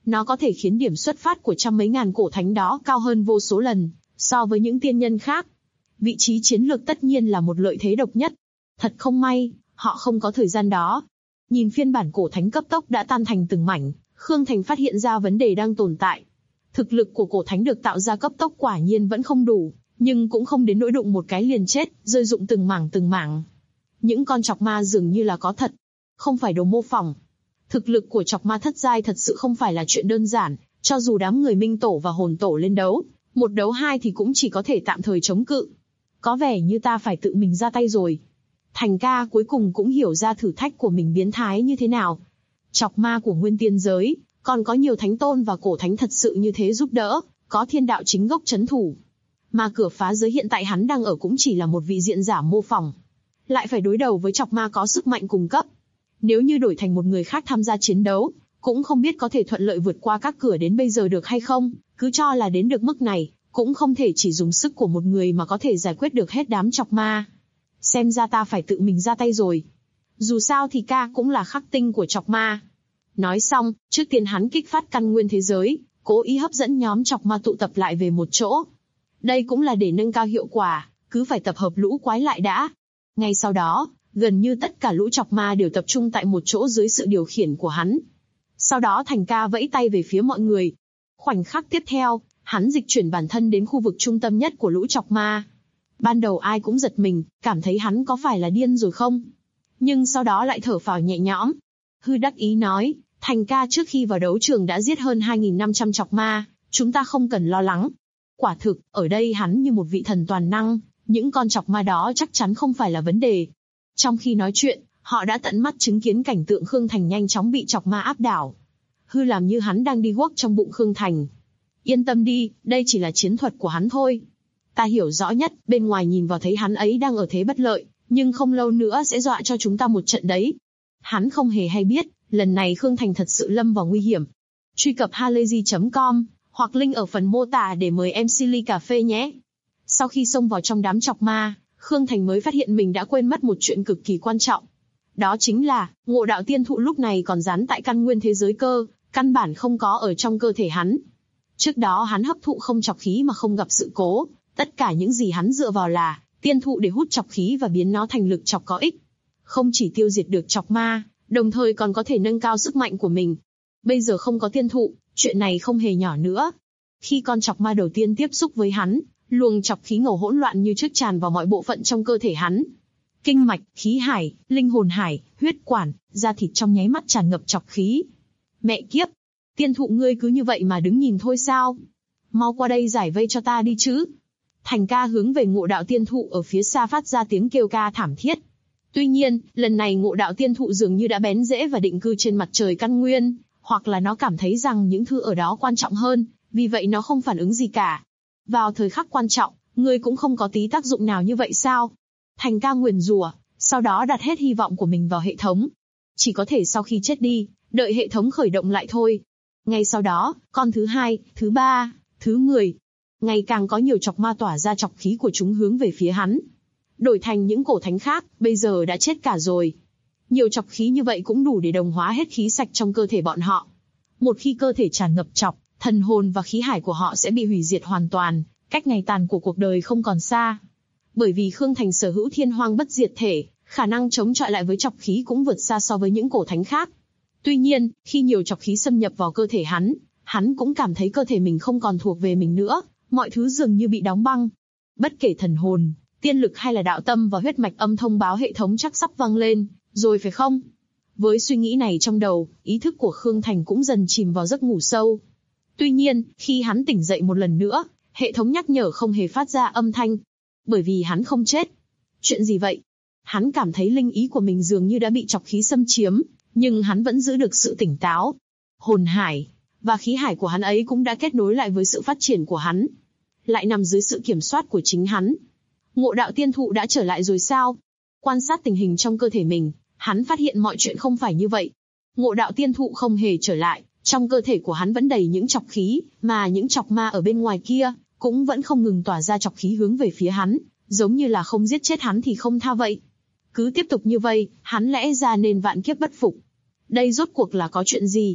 Nó có thể khiến điểm xuất phát của trăm mấy ngàn cổ thánh đó cao hơn vô số lần, so với những tiên nhân khác. Vị trí chiến lược tất nhiên là một lợi thế độc nhất. Thật không may, họ không có thời gian đó. Nhìn phiên bản cổ thánh cấp tốc đã tan thành từng mảnh, Khương Thành phát hiện ra vấn đề đang tồn tại. Thực lực của cổ thánh được tạo ra cấp tốc quả nhiên vẫn không đủ, nhưng cũng không đến nỗi đụng một cái liền chết, rơi rụng từng mảng từng mảng. Những con chọc ma dường như là có thật, không phải đồ mô phỏng. Thực lực của chọc ma thất giai thật sự không phải là chuyện đơn giản, cho dù đám người minh tổ và hồn tổ lên đấu, 1 đấu 2 thì cũng chỉ có thể tạm thời chống cự. Có vẻ như ta phải tự mình ra tay rồi. Thành ca cuối cùng cũng hiểu ra thử thách của mình biến thái như thế nào. Chọc ma của nguyên tiên giới, còn có nhiều thánh tôn và cổ thánh thật sự như thế giúp đỡ, có thiên đạo chính gốc trấn thủ. Mà cửa phá giới hiện tại hắn đang ở cũng chỉ là một vị diện giả mô phỏng. Lại phải đối đầu với chọc ma có sức mạnh cùng cấp. Nếu như đổi thành một người khác tham gia chiến đấu, cũng không biết có thể thuận lợi vượt qua các cửa đến bây giờ được hay không, cứ cho là đến được mức này, cũng không thể chỉ dùng sức của một người mà có thể giải quyết được hết đám chọc ma. Xem ra ta phải tự mình ra tay rồi. Dù sao thì ca cũng là khắc tinh của chọc ma. Nói xong, trước tiên hắn kích phát căn nguyên thế giới, cố ý hấp dẫn nhóm chọc ma tụ tập lại về một chỗ. Đây cũng là để nâng cao hiệu quả, cứ phải tập hợp lũ quái lại đã. Ngay sau đó, gần như tất cả lũ chọc ma đều tập trung tại một chỗ dưới sự điều khiển của hắn. Sau đó Thành ca vẫy tay về phía mọi người. Khoảnh khắc tiếp theo, hắn dịch chuyển bản thân đến khu vực trung tâm nhất của lũ chọc ma. Ban đầu ai cũng giật mình, cảm thấy hắn có phải là điên rồi không? Nhưng sau đó lại thở phào nhẹ nhõm. Hư đắc ý nói, Thành ca trước khi vào đấu trường đã giết hơn 2.500 chọc ma, chúng ta không cần lo lắng. Quả thực, ở đây hắn như một vị thần toàn năng, những con chọc ma đó chắc chắn không phải là vấn đề. Trong khi nói chuyện, họ đã tận mắt chứng kiến cảnh tượng Khương Thành nhanh chóng bị chọc ma áp đảo. Hư làm như hắn đang đi guốc trong bụng Khương Thành. Yên tâm đi, đây chỉ là chiến thuật của hắn thôi. Ta hiểu rõ nhất, bên ngoài nhìn vào thấy hắn ấy đang ở thế bất lợi, nhưng không lâu nữa sẽ dọa cho chúng ta một trận đấy. Hắn không hề hay biết, lần này Khương Thành thật sự lâm vào nguy hiểm. Truy cập halayzi.com, hoặc link ở phần mô tả để mời MC ly cà phê nhé. Sau khi xông vào trong đám chọc ma, Khương Thành mới phát hiện mình đã quên mất một chuyện cực kỳ quan trọng. Đó chính là, ngộ đạo tiên thụ lúc này còn dán tại căn nguyên thế giới cơ, căn bản không có ở trong cơ thể hắn. Trước đó hắn hấp thụ không chọc khí mà không gặp sự cố, tất cả những gì hắn dựa vào là tiên thụ để hút chọc khí và biến nó thành lực chọc có ích. Không chỉ tiêu diệt được chọc ma, đồng thời còn có thể nâng cao sức mạnh của mình. Bây giờ không có tiên thụ, chuyện này không hề nhỏ nữa. Khi con chọc ma đầu tiên tiếp xúc với hắn, luồng chọc khí ngầu hỗn loạn như trước tràn vào mọi bộ phận trong cơ thể hắn. Kinh mạch, khí hải, linh hồn hải, huyết quản, da thịt trong nháy mắt tràn ngập chọc khí. Mẹ kiếp! Tiên thụ ngươi cứ như vậy mà đứng nhìn thôi sao? Mau qua đây giải vây cho ta đi chứ! Thành ca hướng về ngộ đạo tiên thụ ở phía xa phát ra tiếng kêu ca thảm thiết. Tuy nhiên, lần này ngộ đạo tiên thụ dường như đã bén rễ và định cư trên mặt trời căn nguyên, hoặc là nó cảm thấy rằng những thứ ở đó quan trọng hơn, vì vậy nó không phản ứng gì cả. Vào thời khắc quan trọng, ngươi cũng không có tí tác dụng nào như vậy sao? Thành ca nguyền rủa, sau đó đặt hết hy vọng của mình vào hệ thống. Chỉ có thể sau khi chết đi, đợi hệ thống khởi động lại thôi. Ngay sau đó, con thứ 2, thứ 3, thứ 10. Ngày càng có nhiều chọc ma tỏa ra chọc khí của chúng hướng về phía hắn. Đổi thành những cổ thánh khác, bây giờ đã chết cả rồi. Nhiều chọc khí như vậy cũng đủ để đồng hóa hết khí sạch trong cơ thể bọn họ. Một khi cơ thể tràn ngập chọc, thần hồn và khí hải của họ sẽ bị hủy diệt hoàn toàn, cách ngày tàn của cuộc đời không còn xa. Bởi vì Khương Thành sở hữu thiên hoang bất diệt thể, khả năng chống chọi lại với chọc khí cũng vượt xa so với những cổ thánh khác. Tuy nhiên, khi nhiều chọc khí xâm nhập vào cơ thể hắn cũng cảm thấy cơ thể mình không còn thuộc về mình nữa, mọi thứ dường như bị đóng băng. Bất kể thần hồn, tiên lực hay là đạo tâm và huyết mạch âm thông báo hệ thống chắc sắp vang lên, rồi phải không? Với suy nghĩ này trong đầu, ý thức của Khương Thành cũng dần chìm vào giấc ngủ sâu. Tuy nhiên, khi hắn tỉnh dậy một lần nữa, hệ thống nhắc nhở không hề phát ra âm thanh. Bởi vì hắn không chết. Chuyện gì vậy? Hắn cảm thấy linh ý của mình dường như đã bị chọc khí xâm chiếm, nhưng hắn vẫn giữ được sự tỉnh táo. Hồn hải và khí hải của hắn ấy cũng đã kết nối lại với sự phát triển của hắn. Lại nằm dưới sự kiểm soát của chính hắn. Ngộ đạo tiên thụ đã trở lại rồi sao? Quan sát tình hình trong cơ thể mình, hắn phát hiện mọi chuyện không phải như vậy. Ngộ đạo tiên thụ không hề trở lại, trong cơ thể của hắn vẫn đầy những chọc khí, mà những chọc ma ở bên ngoài kia cũng vẫn không ngừng tỏa ra chọc khí hướng về phía hắn, giống như là không giết chết hắn thì không tha vậy. Cứ tiếp tục như vậy, hắn lẽ ra nên vạn kiếp bất phục. Đây rốt cuộc là có chuyện gì?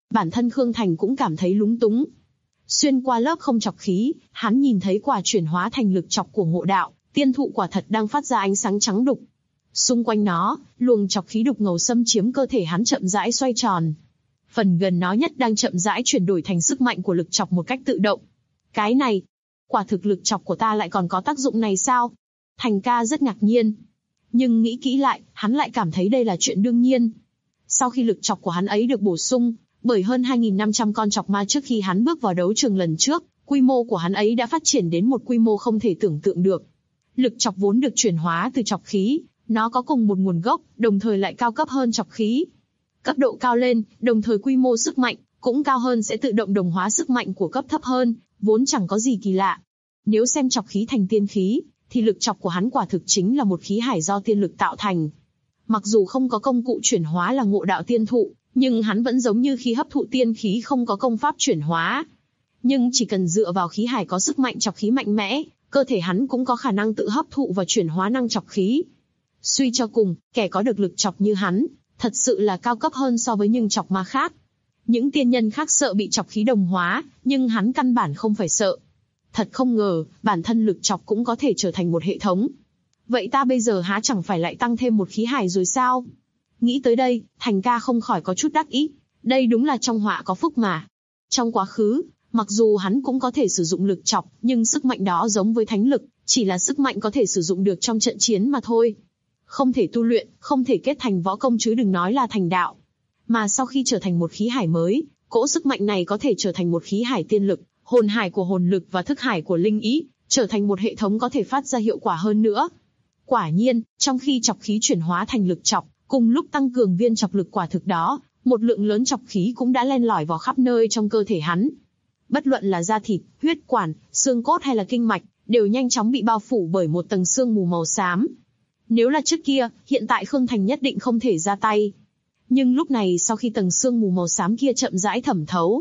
Bản thân Khương Thành cũng cảm thấy lúng túng. Xuyên qua lớp không chọc khí, hắn nhìn thấy quả chuyển hóa thành lực chọc của ngộ đạo, tiên thụ quả thật đang phát ra ánh sáng trắng đục. Xung quanh nó, luồng chọc khí đục ngầu xâm chiếm cơ thể hắn chậm rãi xoay tròn. Phần gần nó nhất đang chậm rãi chuyển đổi thành sức mạnh của lực chọc một cách tự động. Cái này, quả thực lực chọc của ta lại còn có tác dụng này sao? Thành ca rất ngạc nhiên. Nhưng nghĩ kỹ lại, hắn lại cảm thấy đây là chuyện đương nhiên. Sau khi lực chọc của hắn ấy được bổ sung bởi hơn 2.500 con chọc ma trước khi hắn bước vào đấu trường lần trước, quy mô của hắn ấy đã phát triển đến một quy mô không thể tưởng tượng được. Lực chọc vốn được chuyển hóa từ chọc khí, nó có cùng một nguồn gốc, đồng thời lại cao cấp hơn chọc khí. Cấp độ cao lên, đồng thời quy mô sức mạnh cũng cao hơn sẽ tự động đồng hóa sức mạnh của cấp thấp hơn, vốn chẳng có gì kỳ lạ. Nếu xem chọc khí thành tiên khí, thì lực chọc của hắn quả thực chính là một khí hải do tiên lực tạo thành. Mặc dù không có công cụ chuyển hóa là ngộ đạo tiên thụ, nhưng hắn vẫn giống như khi hấp thụ tiên khí không có công pháp chuyển hóa. Nhưng chỉ cần dựa vào khí hải có sức mạnh chọc khí mạnh mẽ, cơ thể hắn cũng có khả năng tự hấp thụ và chuyển hóa năng chọc khí. Suy cho cùng, kẻ có được lực chọc như hắn, thật sự là cao cấp hơn so với những chọc ma khác. Những tiên nhân khác sợ bị chọc khí đồng hóa, nhưng hắn căn bản không phải sợ. Thật không ngờ, bản thân lực chọc cũng có thể trở thành một hệ thống. Vậy ta bây giờ há chẳng phải lại tăng thêm một khí hải rồi sao? Nghĩ tới đây, Thành ca không khỏi có chút đắc ý. Đây đúng là trong họa có phúc mà. Trong quá khứ, mặc dù hắn cũng có thể sử dụng lực chọc, nhưng sức mạnh đó giống với thánh lực, chỉ là sức mạnh có thể sử dụng được trong trận chiến mà thôi. Không thể tu luyện, không thể kết thành võ công chứ đừng nói là thành đạo. Mà sau khi trở thành một khí hải mới, cỗ sức mạnh này có thể trở thành một khí hải tiên lực, hồn hải của hồn lực và thức hải của linh ý, trở thành một hệ thống có thể phát ra hiệu quả hơn nữa. Quả nhiên, trong khi chọc khí chuyển hóa thành lực chọc, cùng lúc tăng cường viên chọc lực quả thực đó, một lượng lớn chọc khí cũng đã len lỏi vào khắp nơi trong cơ thể hắn. Bất luận là da thịt, huyết quản, xương cốt hay là kinh mạch, đều nhanh chóng bị bao phủ bởi một tầng sương mù màu xám. Nếu là trước kia, hiện tại Khương Thành nhất định không thể ra tay. Nhưng lúc này sau khi tầng sương mù màu xám kia chậm rãi thẩm thấu.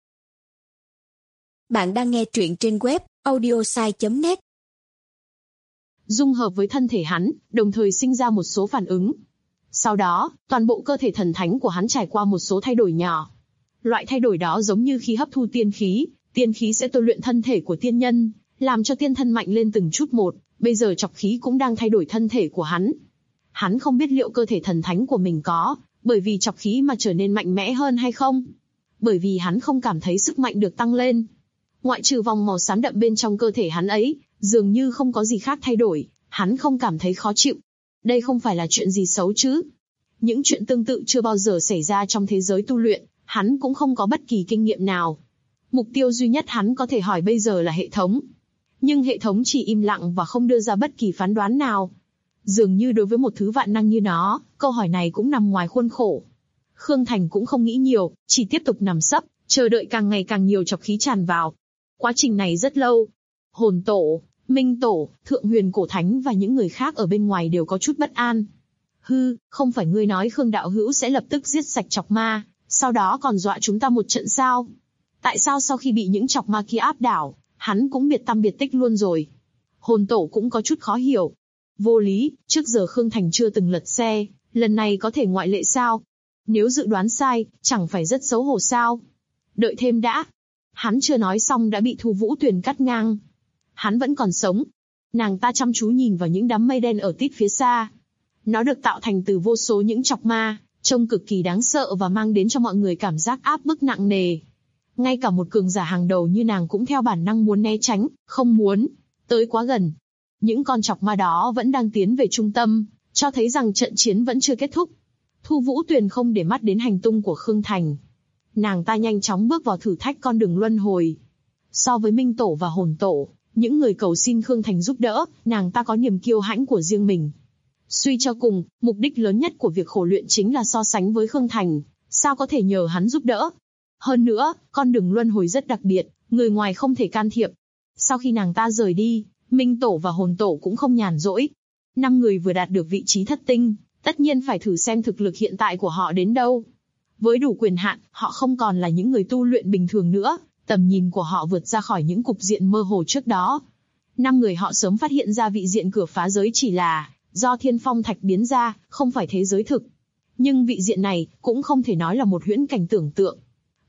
Bạn đang nghe truyện trên web audiosai.net. Dung hợp với thân thể hắn, đồng thời sinh ra một số phản ứng. Sau đó, toàn bộ cơ thể thần thánh của hắn trải qua một số thay đổi nhỏ. Loại thay đổi đó giống như khi hấp thu tiên khí sẽ tôi luyện thân thể của tiên nhân, làm cho tiên thân mạnh lên từng chút một, bây giờ chọc khí cũng đang thay đổi thân thể của hắn. Hắn không biết liệu cơ thể thần thánh của mình có, bởi vì chọc khí mà trở nên mạnh mẽ hơn hay không. Bởi vì hắn không cảm thấy sức mạnh được tăng lên. Ngoại trừ vòng màu xám đậm bên trong cơ thể hắn ấy, dường như không có gì khác thay đổi, hắn không cảm thấy khó chịu. Đây không phải là chuyện gì xấu chứ. Những chuyện tương tự chưa bao giờ xảy ra trong thế giới tu luyện, hắn cũng không có bất kỳ kinh nghiệm nào. Mục tiêu duy nhất hắn có thể hỏi bây giờ là hệ thống. Nhưng hệ thống chỉ im lặng và không đưa ra bất kỳ phán đoán nào. Dường như đối với một thứ vạn năng như nó, câu hỏi này cũng nằm ngoài khuôn khổ. Khương Thành cũng không nghĩ nhiều, chỉ tiếp tục nằm sấp, chờ đợi càng ngày càng nhiều chọc khí tràn vào. Quá trình này rất lâu. Hồn tổ, Minh tổ, Thượng Huyền Cổ Thánh và những người khác ở bên ngoài đều có chút bất an. Không phải ngươi nói Khương đạo hữu sẽ lập tức giết sạch chọc ma, sau đó còn dọa chúng ta một trận sao? Tại sao sau khi bị những chọc ma kia áp đảo, hắn cũng biệt tăm biệt tích luôn rồi? Hồn tổ cũng có chút khó hiểu. Vô lý, trước giờ Khương Thành chưa từng lật xe, lần này có thể ngoại lệ sao? Nếu dự đoán sai, chẳng phải rất xấu hổ sao? Đợi thêm đã. Hắn chưa nói xong đã bị Thu Vũ Tuyền cắt ngang. Hắn vẫn còn sống. Nàng ta chăm chú nhìn vào những đám mây đen ở tít phía xa. Nó được tạo thành từ vô số những chọc ma, trông cực kỳ đáng sợ và mang đến cho mọi người cảm giác áp bức nặng nề. Ngay cả một cường giả hàng đầu như nàng cũng theo bản năng muốn né tránh, không muốn tới quá gần. Những con chọc ma đó vẫn đang tiến về trung tâm, cho thấy rằng trận chiến vẫn chưa kết thúc. Thu Vũ Tuyền không để mắt đến hành tung của Khương Thành. Nàng ta nhanh chóng bước vào thử thách con đường luân hồi. So với Minh Tổ và Hồn Tổ, những người cầu xin Khương Thành giúp đỡ, nàng ta có niềm kiêu hãnh của riêng mình. Suy cho cùng, mục đích lớn nhất của việc khổ luyện chính là so sánh với Khương Thành, sao có thể nhờ hắn giúp đỡ. Hơn nữa, con đường luân hồi rất đặc biệt, người ngoài không thể can thiệp. Sau khi nàng ta rời đi, Minh Tổ và Hồn Tổ cũng không nhàn rỗi. 5 người vừa đạt được vị trí thất tinh, tất nhiên phải thử xem thực lực hiện tại của họ đến đâu. Với đủ quyền hạn, họ không còn là những người tu luyện bình thường nữa, tầm nhìn của họ vượt ra khỏi những cục diện mơ hồ trước đó. 5 người họ sớm phát hiện ra vị diện cửa phá giới chỉ là do thiên phong thạch biến ra, không phải thế giới thực. Nhưng vị diện này cũng không thể nói là một huyễn cảnh tưởng tượng.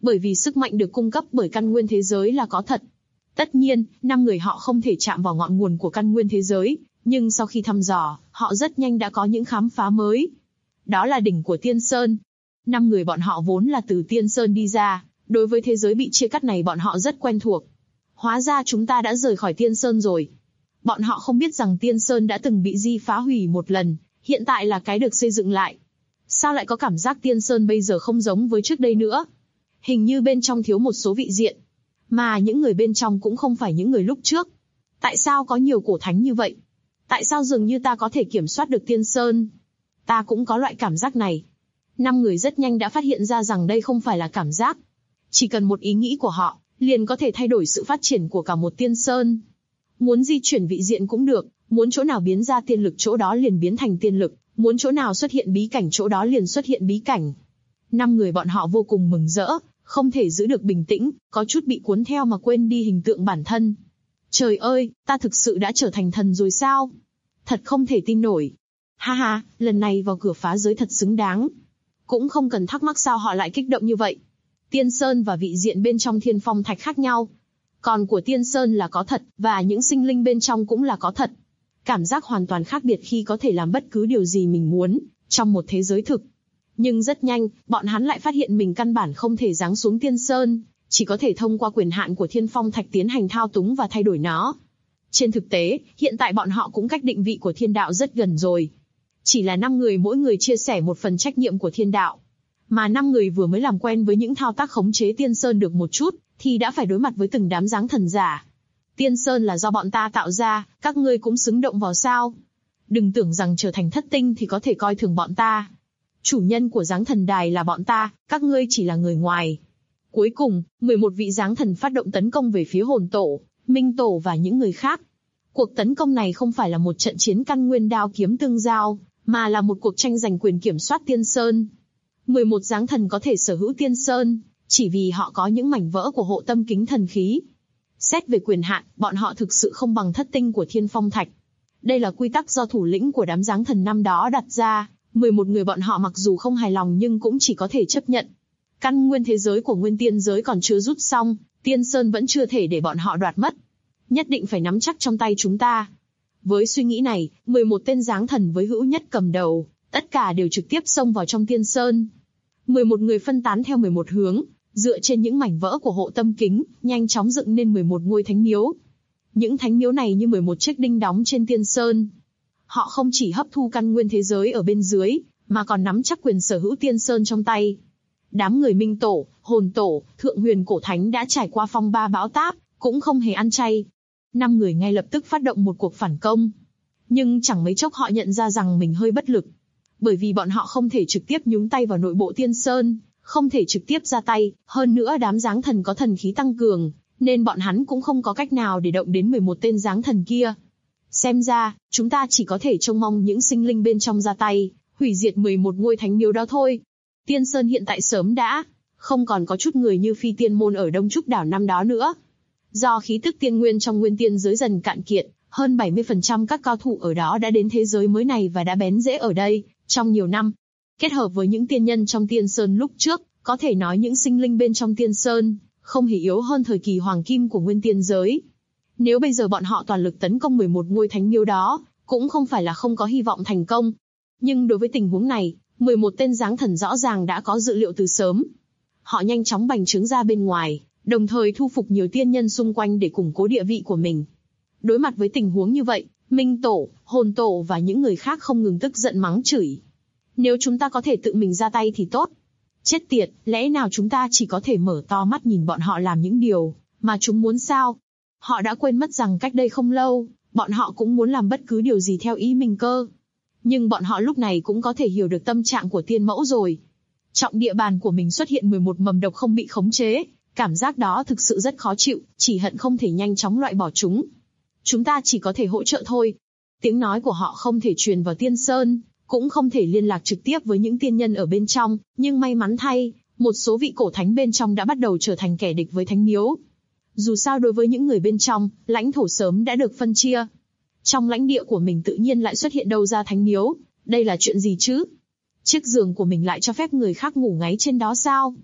Bởi vì sức mạnh được cung cấp bởi căn nguyên thế giới là có thật. Tất nhiên, 5 người họ không thể chạm vào ngọn nguồn của căn nguyên thế giới, nhưng sau khi thăm dò, họ rất nhanh đã có những khám phá mới. Đó là đỉnh của Tiên Sơn. 5 người bọn họ vốn là từ Tiên Sơn đi ra, đối với thế giới bị chia cắt này bọn họ rất quen thuộc. Hóa ra chúng ta đã rời khỏi Tiên Sơn rồi. Bọn họ không biết rằng Tiên Sơn đã từng bị Di phá hủy một lần, hiện tại là cái được xây dựng lại. Sao lại có cảm giác Tiên Sơn bây giờ không giống với trước đây nữa? Hình như bên trong thiếu một số vị diện. Mà những người bên trong cũng không phải những người lúc trước. Tại sao có nhiều cổ thánh như vậy? Tại sao dường như ta có thể kiểm soát được Tiên Sơn? Ta cũng có loại cảm giác này. 5 người rất nhanh đã phát hiện ra rằng đây không phải là cảm giác. Chỉ cần một ý nghĩ của họ, liền có thể thay đổi sự phát triển của cả một Tiên Sơn. Muốn di chuyển vị diện cũng được, muốn chỗ nào biến ra tiên lực chỗ đó liền biến thành tiên lực, muốn chỗ nào xuất hiện bí cảnh chỗ đó liền xuất hiện bí cảnh. 5 người bọn họ vô cùng mừng rỡ, không thể giữ được bình tĩnh, có chút bị cuốn theo mà quên đi hình tượng bản thân. Trời ơi, ta thực sự đã trở thành thần rồi sao? Thật không thể tin nổi. Ha ha, lần này vào cửa phá giới thật xứng đáng. Cũng không cần thắc mắc sao họ lại kích động như vậy. Tiên Sơn và vị diện bên trong Thiên Phong Thạch khác nhau. Còn của Tiên Sơn là có thật, và những sinh linh bên trong cũng là có thật. Cảm giác hoàn toàn khác biệt khi có thể làm bất cứ điều gì mình muốn, trong một thế giới thực. Nhưng rất nhanh, bọn hắn lại phát hiện mình căn bản không thể giáng xuống Tiên Sơn, chỉ có thể thông qua quyền hạn của Thiên Phong Thạch tiến hành thao túng và thay đổi nó. Trên thực tế, hiện tại bọn họ cũng cách định vị của thiên đạo rất gần rồi. Chỉ là 5 người mỗi người chia sẻ một phần trách nhiệm của thiên đạo. Mà 5 người vừa mới làm quen với những thao tác khống chế Tiên Sơn được một chút, thì đã phải đối mặt với từng đám giáng thần giả. Tiên Sơn là do bọn ta tạo ra, các ngươi cũng xứng động vào sao? Đừng tưởng rằng trở thành thất tinh thì có thể coi thường bọn ta. Chủ nhân của giáng thần đài là bọn ta, các ngươi chỉ là người ngoài. Cuối cùng, 11 vị giáng thần phát động tấn công về phía hồn tổ, minh tổ và những người khác. Cuộc tấn công này không phải là một trận chiến căn nguyên đao kiếm tương giao, mà là một cuộc tranh giành quyền kiểm soát Tiên Sơn. 11 giáng thần có thể sở hữu Tiên Sơn, chỉ vì họ có những mảnh vỡ của hộ tâm kính thần khí. Xét về quyền hạn, bọn họ thực sự không bằng thất tinh của Thiên Phong Thạch. Đây là quy tắc do thủ lĩnh của đám giáng thần năm đó đặt ra, 11 người bọn họ mặc dù không hài lòng nhưng cũng chỉ có thể chấp nhận. Căn nguyên thế giới của nguyên tiên giới còn chưa rút xong, Tiên Sơn vẫn chưa thể để bọn họ đoạt mất. Nhất định phải nắm chắc trong tay chúng ta. Với suy nghĩ này, 11 tên giáng thần với Hữu Nhất cầm đầu, tất cả đều trực tiếp xông vào trong Tiên Sơn. 11 người phân tán theo 11 hướng, dựa trên những mảnh vỡ của hộ tâm kính, nhanh chóng dựng nên 11 ngôi thánh miếu. Những thánh miếu này như 11 chiếc đinh đóng trên Tiên Sơn. Họ không chỉ hấp thu căn nguyên thế giới ở bên dưới, mà còn nắm chắc quyền sở hữu Tiên Sơn trong tay. Đám người Minh Tổ, Hồn Tổ, Thượng Huyền Cổ Thánh đã trải qua phong ba bão táp, cũng không hề ăn chay. 5 người ngay lập tức phát động một cuộc phản công. Nhưng chẳng mấy chốc họ nhận ra rằng mình hơi bất lực. Bởi vì bọn họ không thể trực tiếp nhúng tay vào nội bộ Tiên Sơn, không thể trực tiếp ra tay, hơn nữa đám giáng thần có thần khí tăng cường, nên bọn hắn cũng không có cách nào để động đến 11 tên giáng thần kia. Xem ra, chúng ta chỉ có thể trông mong những sinh linh bên trong ra tay, hủy diệt 11 ngôi thánh miếu đó thôi. Tiên Sơn hiện tại sớm đã không còn có chút người như Phi Tiên Môn ở Đông Trúc Đảo năm đó nữa. Do khí tức tiên nguyên trong nguyên tiên giới dần cạn kiệt, hơn 70% các cao thủ ở đó đã đến thế giới mới này và đã bén rễ ở đây trong nhiều năm. Kết hợp với những tiên nhân trong Tiên Sơn lúc trước, có thể nói những sinh linh bên trong Tiên Sơn không hề yếu hơn thời kỳ hoàng kim của nguyên tiên giới. Nếu bây giờ bọn họ toàn lực tấn công 11 ngôi thánh miếu đó, cũng không phải là không có hy vọng thành công. Nhưng đối với tình huống này, 11 tên giáng thần rõ ràng đã có dự liệu từ sớm. Họ nhanh chóng bành trướng ra bên ngoài, đồng thời thu phục nhiều tiên nhân xung quanh để củng cố địa vị của mình. Đối mặt với tình huống như vậy, Minh Tổ, Hồn Tổ và những người khác không ngừng tức giận mắng chửi. Nếu chúng ta có thể tự mình ra tay thì tốt. Chết tiệt, lẽ nào chúng ta chỉ có thể mở to mắt nhìn bọn họ làm những điều mà chúng muốn sao? Họ đã quên mất rằng cách đây không lâu, bọn họ cũng muốn làm bất cứ điều gì theo ý mình cơ. Nhưng bọn họ lúc này cũng có thể hiểu được tâm trạng của tiên mẫu rồi. Trọng địa bàn của mình xuất hiện 11 mầm độc không bị khống chế, cảm giác đó thực sự rất khó chịu, chỉ hận không thể nhanh chóng loại bỏ chúng. Chúng ta chỉ có thể hỗ trợ thôi. Tiếng nói của họ không thể truyền vào Tiên Sơn, cũng không thể liên lạc trực tiếp với những tiên nhân ở bên trong, nhưng may mắn thay, một số vị cổ thánh bên trong đã bắt đầu trở thành kẻ địch với thánh miếu. Dù sao đối với những người bên trong, lãnh thổ sớm đã được phân chia. Trong lãnh địa của mình tự nhiên lại xuất hiện đâu ra thánh miếu, đây là chuyện gì chứ? Chiếc giường của mình lại cho phép người khác ngủ ngáy trên đó sao?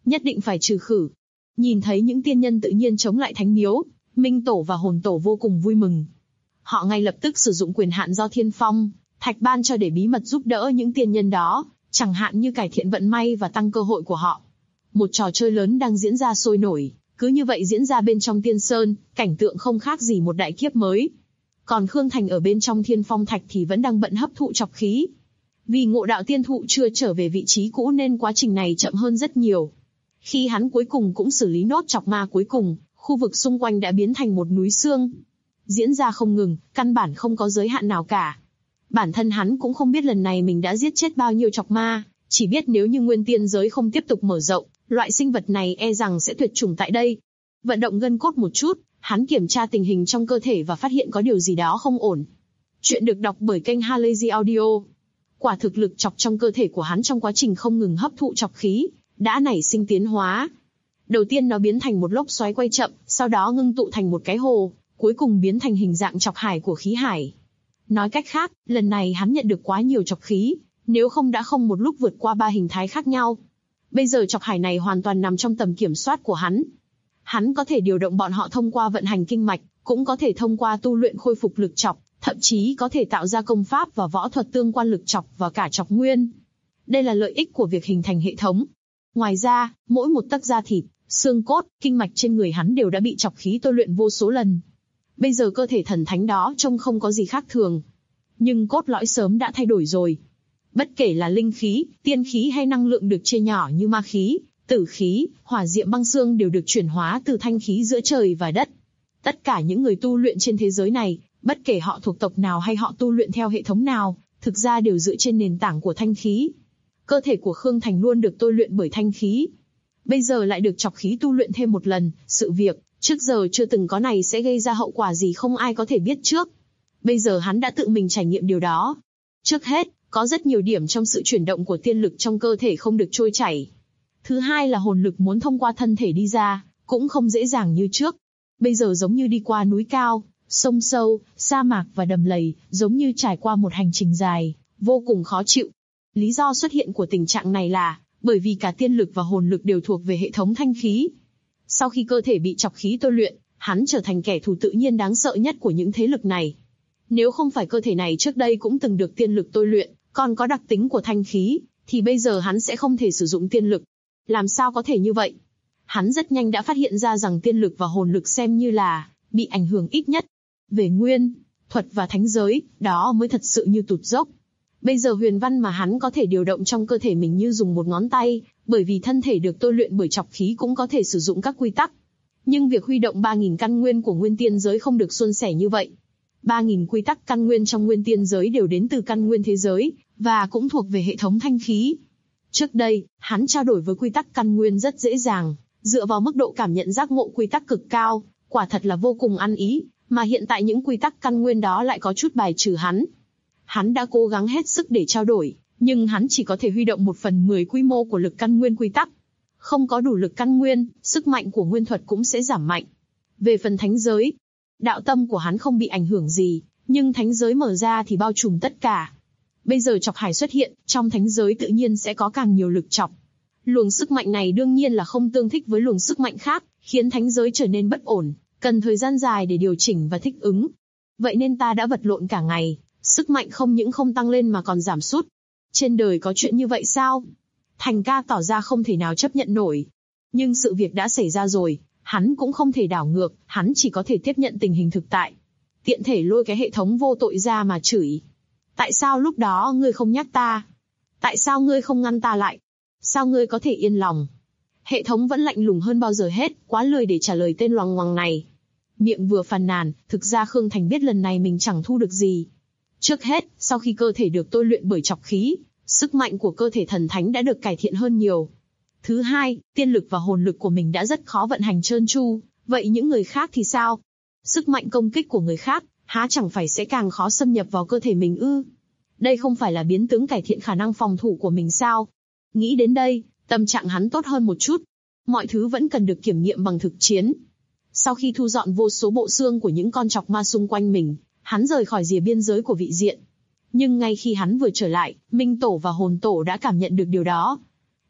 nhất định phải trừ khử. Nhìn thấy những tiên nhân tự nhiên chống lại thánh miếu, Minh Tổ và Hồn Tổ vô cùng vui mừng. Họ ngay lập tức sử dụng quyền hạn do Thiên Phong, Thạch ban cho để bí mật giúp đỡ những tiên nhân đó, chẳng hạn như cải thiện vận may và tăng cơ hội của họ. Một trò chơi lớn đang diễn ra sôi nổi, cứ như vậy diễn ra bên trong Tiên Sơn, cảnh tượng không khác gì một đại kiếp mới. Còn Khương Thành ở bên trong Thiên Phong Thạch thì vẫn đang bận hấp thụ trọc khí. Vì Ngộ Đạo Tiên Thụ chưa trở về vị trí cũ nên quá trình này chậm hơn rất nhiều. Khi hắn cuối cùng cũng xử lý nốt chọc ma cuối cùng, khu vực xung quanh đã biến thành một núi xương. Diễn ra không ngừng, căn bản không có giới hạn nào cả. Bản thân hắn cũng không biết lần này mình đã giết chết bao nhiêu chọc ma, chỉ biết nếu như nguyên tiên giới không tiếp tục mở rộng, loại sinh vật này e rằng sẽ tuyệt chủng tại đây. Vận động gân cốt một chút, hắn kiểm tra tình hình trong cơ thể và phát hiện có điều gì đó không ổn. Chuyện được đọc bởi kênh Halazy Audio. Quả thực lực chọc trong cơ thể của hắn trong quá trình không ngừng hấp thụ chọc khí, đã nảy sinh tiến hóa. Đầu tiên nó biến thành một lốc xoáy quay chậm, sau đó ngưng tụ thành một cái hồ, cuối cùng biến thành hình dạng chọc hải của khí hải. Nói cách khác, lần này hắn nhận được quá nhiều chọc khí, nếu không đã không một lúc vượt qua 3 hình thái khác nhau. Bây giờ chọc hải này hoàn toàn nằm trong tầm kiểm soát của hắn. Hắn có thể điều động bọn họ thông qua vận hành kinh mạch, cũng có thể thông qua tu luyện khôi phục lực chọc, thậm chí có thể tạo ra công pháp và võ thuật tương quan lực chọc và cả chọc nguyên. Đây là lợi ích của việc hình thành hệ thống. Ngoài ra, mỗi một tấc da thịt, xương cốt, kinh mạch trên người hắn đều đã bị chọc khí tôi luyện vô số lần. Bây giờ cơ thể thần thánh đó trông không có gì khác thường. Nhưng cốt lõi sớm đã thay đổi rồi. Bất kể là linh khí, tiên khí hay năng lượng được chia nhỏ như ma khí, tử khí, hỏa diệm băng xương đều được chuyển hóa từ thanh khí giữa trời và đất. Tất cả những người tu luyện trên thế giới này, bất kể họ thuộc tộc nào hay họ tu luyện theo hệ thống nào, thực ra đều dựa trên nền tảng của thanh khí. Cơ thể của Khương Thành luôn được tôi luyện bởi thanh khí. Bây giờ lại được chọc khí tu luyện thêm một lần, sự việc trước giờ chưa từng có này sẽ gây ra hậu quả gì không ai có thể biết trước. Bây giờ hắn đã tự mình trải nghiệm điều đó. Trước hết, có rất nhiều điểm trong sự chuyển động của tiên lực trong cơ thể không được trôi chảy. Thứ hai là hồn lực muốn thông qua thân thể đi ra, cũng không dễ dàng như trước. Bây giờ giống như đi qua núi cao, sông sâu, sa mạc và đầm lầy, giống như trải qua một hành trình dài, vô cùng khó chịu. Lý do xuất hiện của tình trạng này là bởi vì cả tiên lực và hồn lực đều thuộc về hệ thống thanh khí. Sau khi cơ thể bị chọc khí tôi luyện, hắn trở thành kẻ thù tự nhiên đáng sợ nhất của những thế lực này. Nếu không phải cơ thể này trước đây cũng từng được tiên lực tôi luyện, còn có đặc tính của thanh khí, thì bây giờ hắn sẽ không thể sử dụng tiên lực. Làm sao có thể như vậy? Hắn rất nhanh đã phát hiện ra rằng tiên lực và hồn lực xem như là bị ảnh hưởng ít nhất. Về nguyên, thuật và thánh giới, đó mới thật sự như tụt dốc. Bây giờ huyền văn mà hắn có thể điều động trong cơ thể mình như dùng một ngón tay, bởi vì thân thể được tôi luyện bởi chọc khí cũng có thể sử dụng các quy tắc. Nhưng việc huy động 3.000 căn nguyên của nguyên tiên giới không được suôn sẻ như vậy. 3.000 quy tắc căn nguyên trong nguyên tiên giới đều đến từ căn nguyên thế giới, và cũng thuộc về hệ thống thanh khí. Trước đây, hắn trao đổi với quy tắc căn nguyên rất dễ dàng, dựa vào mức độ cảm nhận giác ngộ quy tắc cực cao, quả thật là vô cùng ăn ý, mà hiện tại những quy tắc căn nguyên đó lại có chút bài trừ hắn. Hắn đã cố gắng hết sức để trao đổi, nhưng hắn chỉ có thể huy động 1/10 quy mô của lực căn nguyên quy tắc. Không có đủ lực căn nguyên, sức mạnh của nguyên thuật cũng sẽ giảm mạnh. Về phần thánh giới, đạo tâm của hắn không bị ảnh hưởng gì, nhưng thánh giới mở ra thì bao trùm tất cả. Bây giờ chọc hải xuất hiện, trong thánh giới tự nhiên sẽ có càng nhiều lực chọc. Luồng sức mạnh này đương nhiên là không tương thích với luồng sức mạnh khác, khiến thánh giới trở nên bất ổn, cần thời gian dài để điều chỉnh và thích ứng. Vậy nên ta đã vật lộn cả ngày, sức mạnh không những không tăng lên mà còn giảm sút. Trên đời có chuyện như vậy sao? Thành ca tỏ ra không thể nào chấp nhận nổi. Nhưng sự việc đã xảy ra rồi, hắn cũng không thể đảo ngược, hắn chỉ có thể tiếp nhận tình hình thực tại. Tiện thể lôi cái hệ thống vô tội ra mà chửi. Tại sao lúc đó ngươi không nhắc ta? Tại sao ngươi không ngăn ta lại? Sao ngươi có thể yên lòng? Hệ thống vẫn lạnh lùng hơn bao giờ hết, quá lười để trả lời tên loằng ngoằng này. Miệng vừa phàn nàn, thực ra Khương Thành biết lần này mình chẳng thu được gì. Trước hết, sau khi cơ thể được tôi luyện bởi chọc khí, sức mạnh của cơ thể thần thánh đã được cải thiện hơn nhiều. Thứ hai, tiên lực và hồn lực của mình đã rất khó vận hành trơn tru, vậy những người khác thì sao? Sức mạnh công kích của người khác, há chẳng phải sẽ càng khó xâm nhập vào cơ thể mình ư? Đây không phải là biến tướng cải thiện khả năng phòng thủ của mình sao? Nghĩ đến đây, tâm trạng hắn tốt hơn một chút. Mọi thứ vẫn cần được kiểm nghiệm bằng thực chiến. Sau khi thu dọn vô số bộ xương của những con chọc ma xung quanh mình, hắn rời khỏi rìa biên giới của vị diện. Nhưng ngay khi hắn vừa trở lại, Minh Tổ và Hồn Tổ đã cảm nhận được điều đó.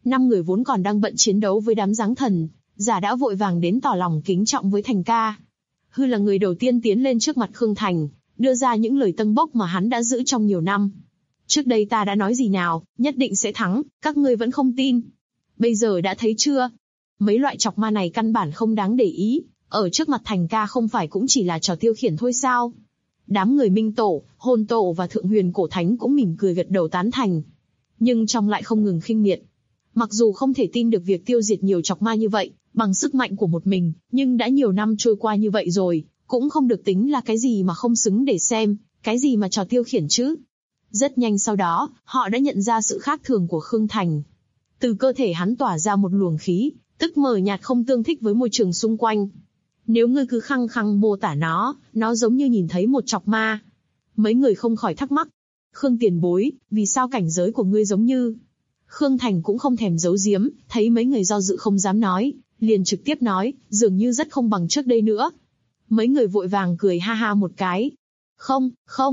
5 người vốn còn đang bận chiến đấu với đám giáng thần, giả đã vội vàng đến tỏ lòng kính trọng với Thành ca. Hư là người đầu tiên tiến lên trước mặt Khương Thành, đưa ra những lời tâng bốc mà hắn đã giữ trong nhiều năm. Trước đây ta đã nói gì nào, nhất định sẽ thắng, các ngươi vẫn không tin. Bây giờ đã thấy chưa? Mấy loại chọc ma này căn bản không đáng để ý, ở trước mặt Thành ca không phải cũng chỉ là trò tiêu khiển thôi sao? Đám người Minh Tổ, Hồn Tổ và Thượng Huyền Cổ Thánh cũng mỉm cười gật đầu tán thành. Nhưng trong lại không ngừng khinh miệt. Mặc dù không thể tin được việc tiêu diệt nhiều chọc ma như vậy, bằng sức mạnh của một mình, nhưng đã nhiều năm trôi qua như vậy rồi, cũng không được tính là cái gì mà không xứng để xem, cái gì mà trò tiêu khiển chứ. Rất nhanh sau đó, họ đã nhận ra sự khác thường của Khương Thành. Từ cơ thể hắn tỏa ra một luồng khí, tức mờ nhạt không tương thích với môi trường xung quanh. Nếu ngươi cứ khăng khăng mô tả nó giống như nhìn thấy một chọc ma. Mấy người không khỏi thắc mắc. Khương tiền bối, vì sao cảnh giới của ngươi giống như... Khương Thành cũng không thèm giấu giếm, thấy mấy người do dự không dám nói, liền trực tiếp nói, dường như rất không bằng trước đây nữa. Mấy người vội vàng cười ha ha một cái. Không,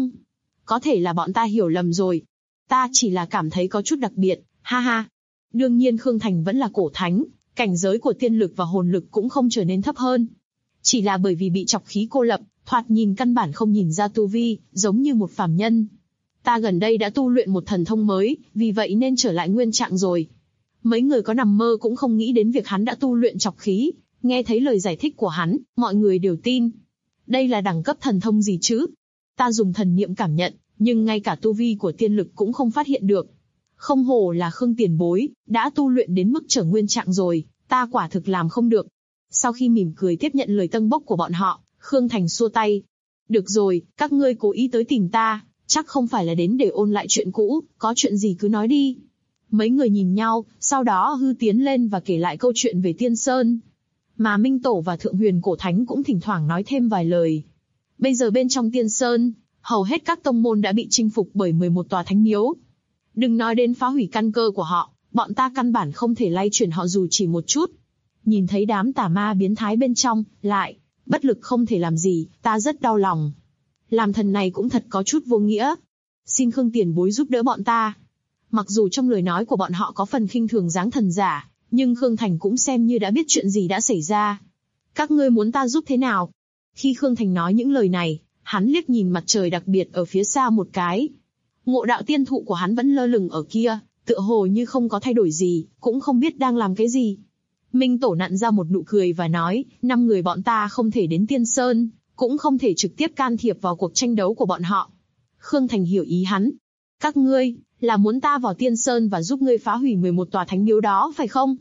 có thể là bọn ta hiểu lầm rồi. Ta chỉ là cảm thấy có chút đặc biệt, ha ha. Đương nhiên Khương Thành vẫn là cổ thánh, cảnh giới của tiên lực và hồn lực cũng không trở nên thấp hơn. Chỉ là bởi vì bị chọc khí cô lập, thoạt nhìn căn bản không nhìn ra tu vi, giống như một phàm nhân. Ta gần đây đã tu luyện một thần thông mới, vì vậy nên trở lại nguyên trạng rồi. Mấy người có nằm mơ cũng không nghĩ đến việc hắn đã tu luyện chọc khí, nghe thấy lời giải thích của hắn, mọi người đều tin. Đây là đẳng cấp thần thông gì chứ? Ta dùng thần niệm cảm nhận, nhưng ngay cả tu vi của tiên lực cũng không phát hiện được. Không hổ là Khương tiền bối, đã tu luyện đến mức trở nguyên trạng rồi, ta quả thực làm không được. Sau khi mỉm cười tiếp nhận lời tâng bốc của bọn họ, Khương Thành xua tay. Được rồi, các ngươi cố ý tới tìm ta, chắc không phải là đến để ôn lại chuyện cũ, có chuyện gì cứ nói đi. Mấy người nhìn nhau, sau đó Hư tiến lên và kể lại câu chuyện về Tiên Sơn. Mà Minh Tổ và Thượng Huyền Cổ Thánh cũng thỉnh thoảng nói thêm vài lời. Bây giờ bên trong Tiên Sơn, hầu hết các tông môn đã bị chinh phục bởi 11 tòa thánh miếu. Đừng nói đến phá hủy căn cơ của họ, bọn ta căn bản không thể lay chuyển họ dù chỉ một chút. Nhìn thấy đám tà ma biến thái bên trong, lại bất lực không thể làm gì, ta rất đau lòng. Làm thần này cũng thật có chút vô nghĩa. Xin Khương tiền bối giúp đỡ bọn ta. Mặc dù trong lời nói của bọn họ có phần khinh thường dáng thần giả, nhưng Khương Thành cũng xem như đã biết chuyện gì đã xảy ra. Các ngươi muốn ta giúp thế nào? Khi Khương Thành nói những lời này, hắn liếc nhìn mặt trời đặc biệt ở phía xa một cái. Ngộ đạo tiên thụ của hắn vẫn lơ lửng ở kia, tựa hồ như không có thay đổi gì, cũng không biết đang làm cái gì. Minh Tổ nặn ra một nụ cười và nói, 5 người bọn ta không thể đến Tiên Sơn, cũng không thể trực tiếp can thiệp vào cuộc tranh đấu của bọn họ. Khương Thành hiểu ý hắn. Các ngươi, là muốn ta vào Tiên Sơn và giúp ngươi phá hủy 11 tòa thánh miếu đó phải không?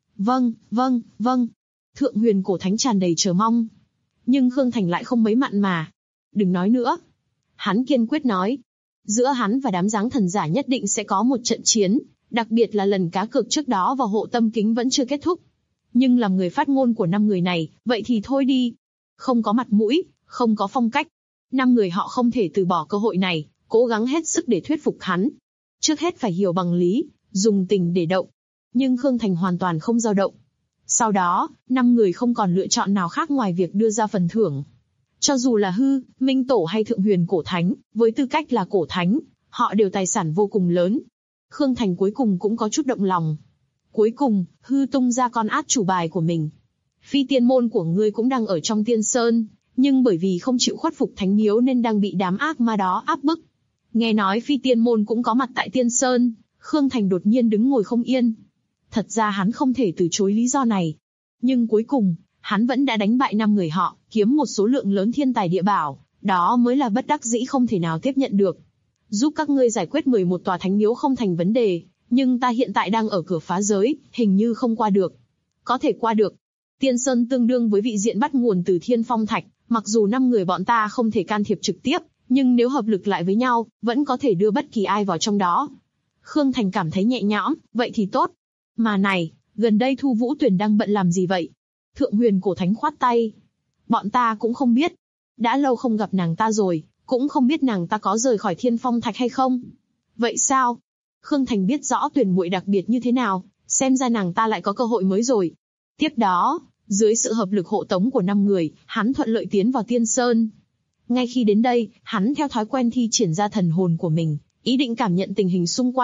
Vâng. Thượng Huyền Cổ Thánh tràn đầy chờ mong. Nhưng Khương Thành lại không mấy mặn mà. Đừng nói nữa. Hắn kiên quyết nói. Giữa hắn và đám giáng thần giả nhất định sẽ có một trận chiến, đặc biệt là lần cá cược trước đó và hộ tâm kính vẫn chưa kết thúc. Nhưng làm người phát ngôn của 5 người này, vậy thì thôi đi. Không có mặt mũi, không có phong cách. 5 người họ không thể từ bỏ cơ hội này, cố gắng hết sức để thuyết phục hắn. Trước hết phải hiểu bằng lý, dùng tình để động. Nhưng Khương Thành hoàn toàn không dao động. Sau đó, 5 người không còn lựa chọn nào khác ngoài việc đưa ra phần thưởng. Cho dù là Hư, Minh Tổ hay Thượng Huyền Cổ Thánh, với tư cách là cổ thánh, họ đều tài sản vô cùng lớn. Khương Thành cuối cùng cũng có chút động lòng. Cuối cùng, Hư tung ra con át chủ bài của mình. Phi tiên môn của ngươi cũng đang ở trong Tiên Sơn, nhưng bởi vì không chịu khuất phục thánh miếu nên đang bị đám ác ma đó áp bức. Nghe nói Phi tiên môn cũng có mặt tại Tiên Sơn, Khương Thành đột nhiên đứng ngồi không yên. Thật ra hắn không thể từ chối lý do này. Nhưng cuối cùng, hắn vẫn đã đánh bại 5 người họ, kiếm một số lượng lớn thiên tài địa bảo, đó mới là bất đắc dĩ không thể nào tiếp nhận được. Giúp các ngươi giải quyết 11 tòa thánh miếu không thành vấn đề, nhưng ta hiện tại đang ở cửa phá giới, hình như không qua được. Có thể qua được. Tiên Sơn tương đương với vị diện bắt nguồn từ Thiên Phong Thạch, mặc dù 5 người bọn ta không thể can thiệp trực tiếp, nhưng nếu hợp lực lại với nhau, vẫn có thể đưa bất kỳ ai vào trong đó. Khương Thành cảm thấy nhẹ nhõm, vậy thì tốt. Mà này, gần đây Thu Vũ Tuyền đang bận làm gì vậy? Thượng Huyền Cổ Thánh khoát tay. Bọn ta cũng không biết. Đã lâu không gặp nàng ta rồi, cũng không biết nàng ta có rời khỏi Thiên Phong Thạch hay không. Vậy sao? Khương Thành biết rõ Tuyền muội đặc biệt như thế nào, xem ra nàng ta lại có cơ hội mới rồi. Tiếp đó, dưới sự hợp lực hộ tống của 5 người, hắn thuận lợi tiến vào Tiên Sơn. Ngay khi đến đây, hắn theo thói quen thi triển ra thần hồn của mình, ý định cảm nhận tình hình xung quanh,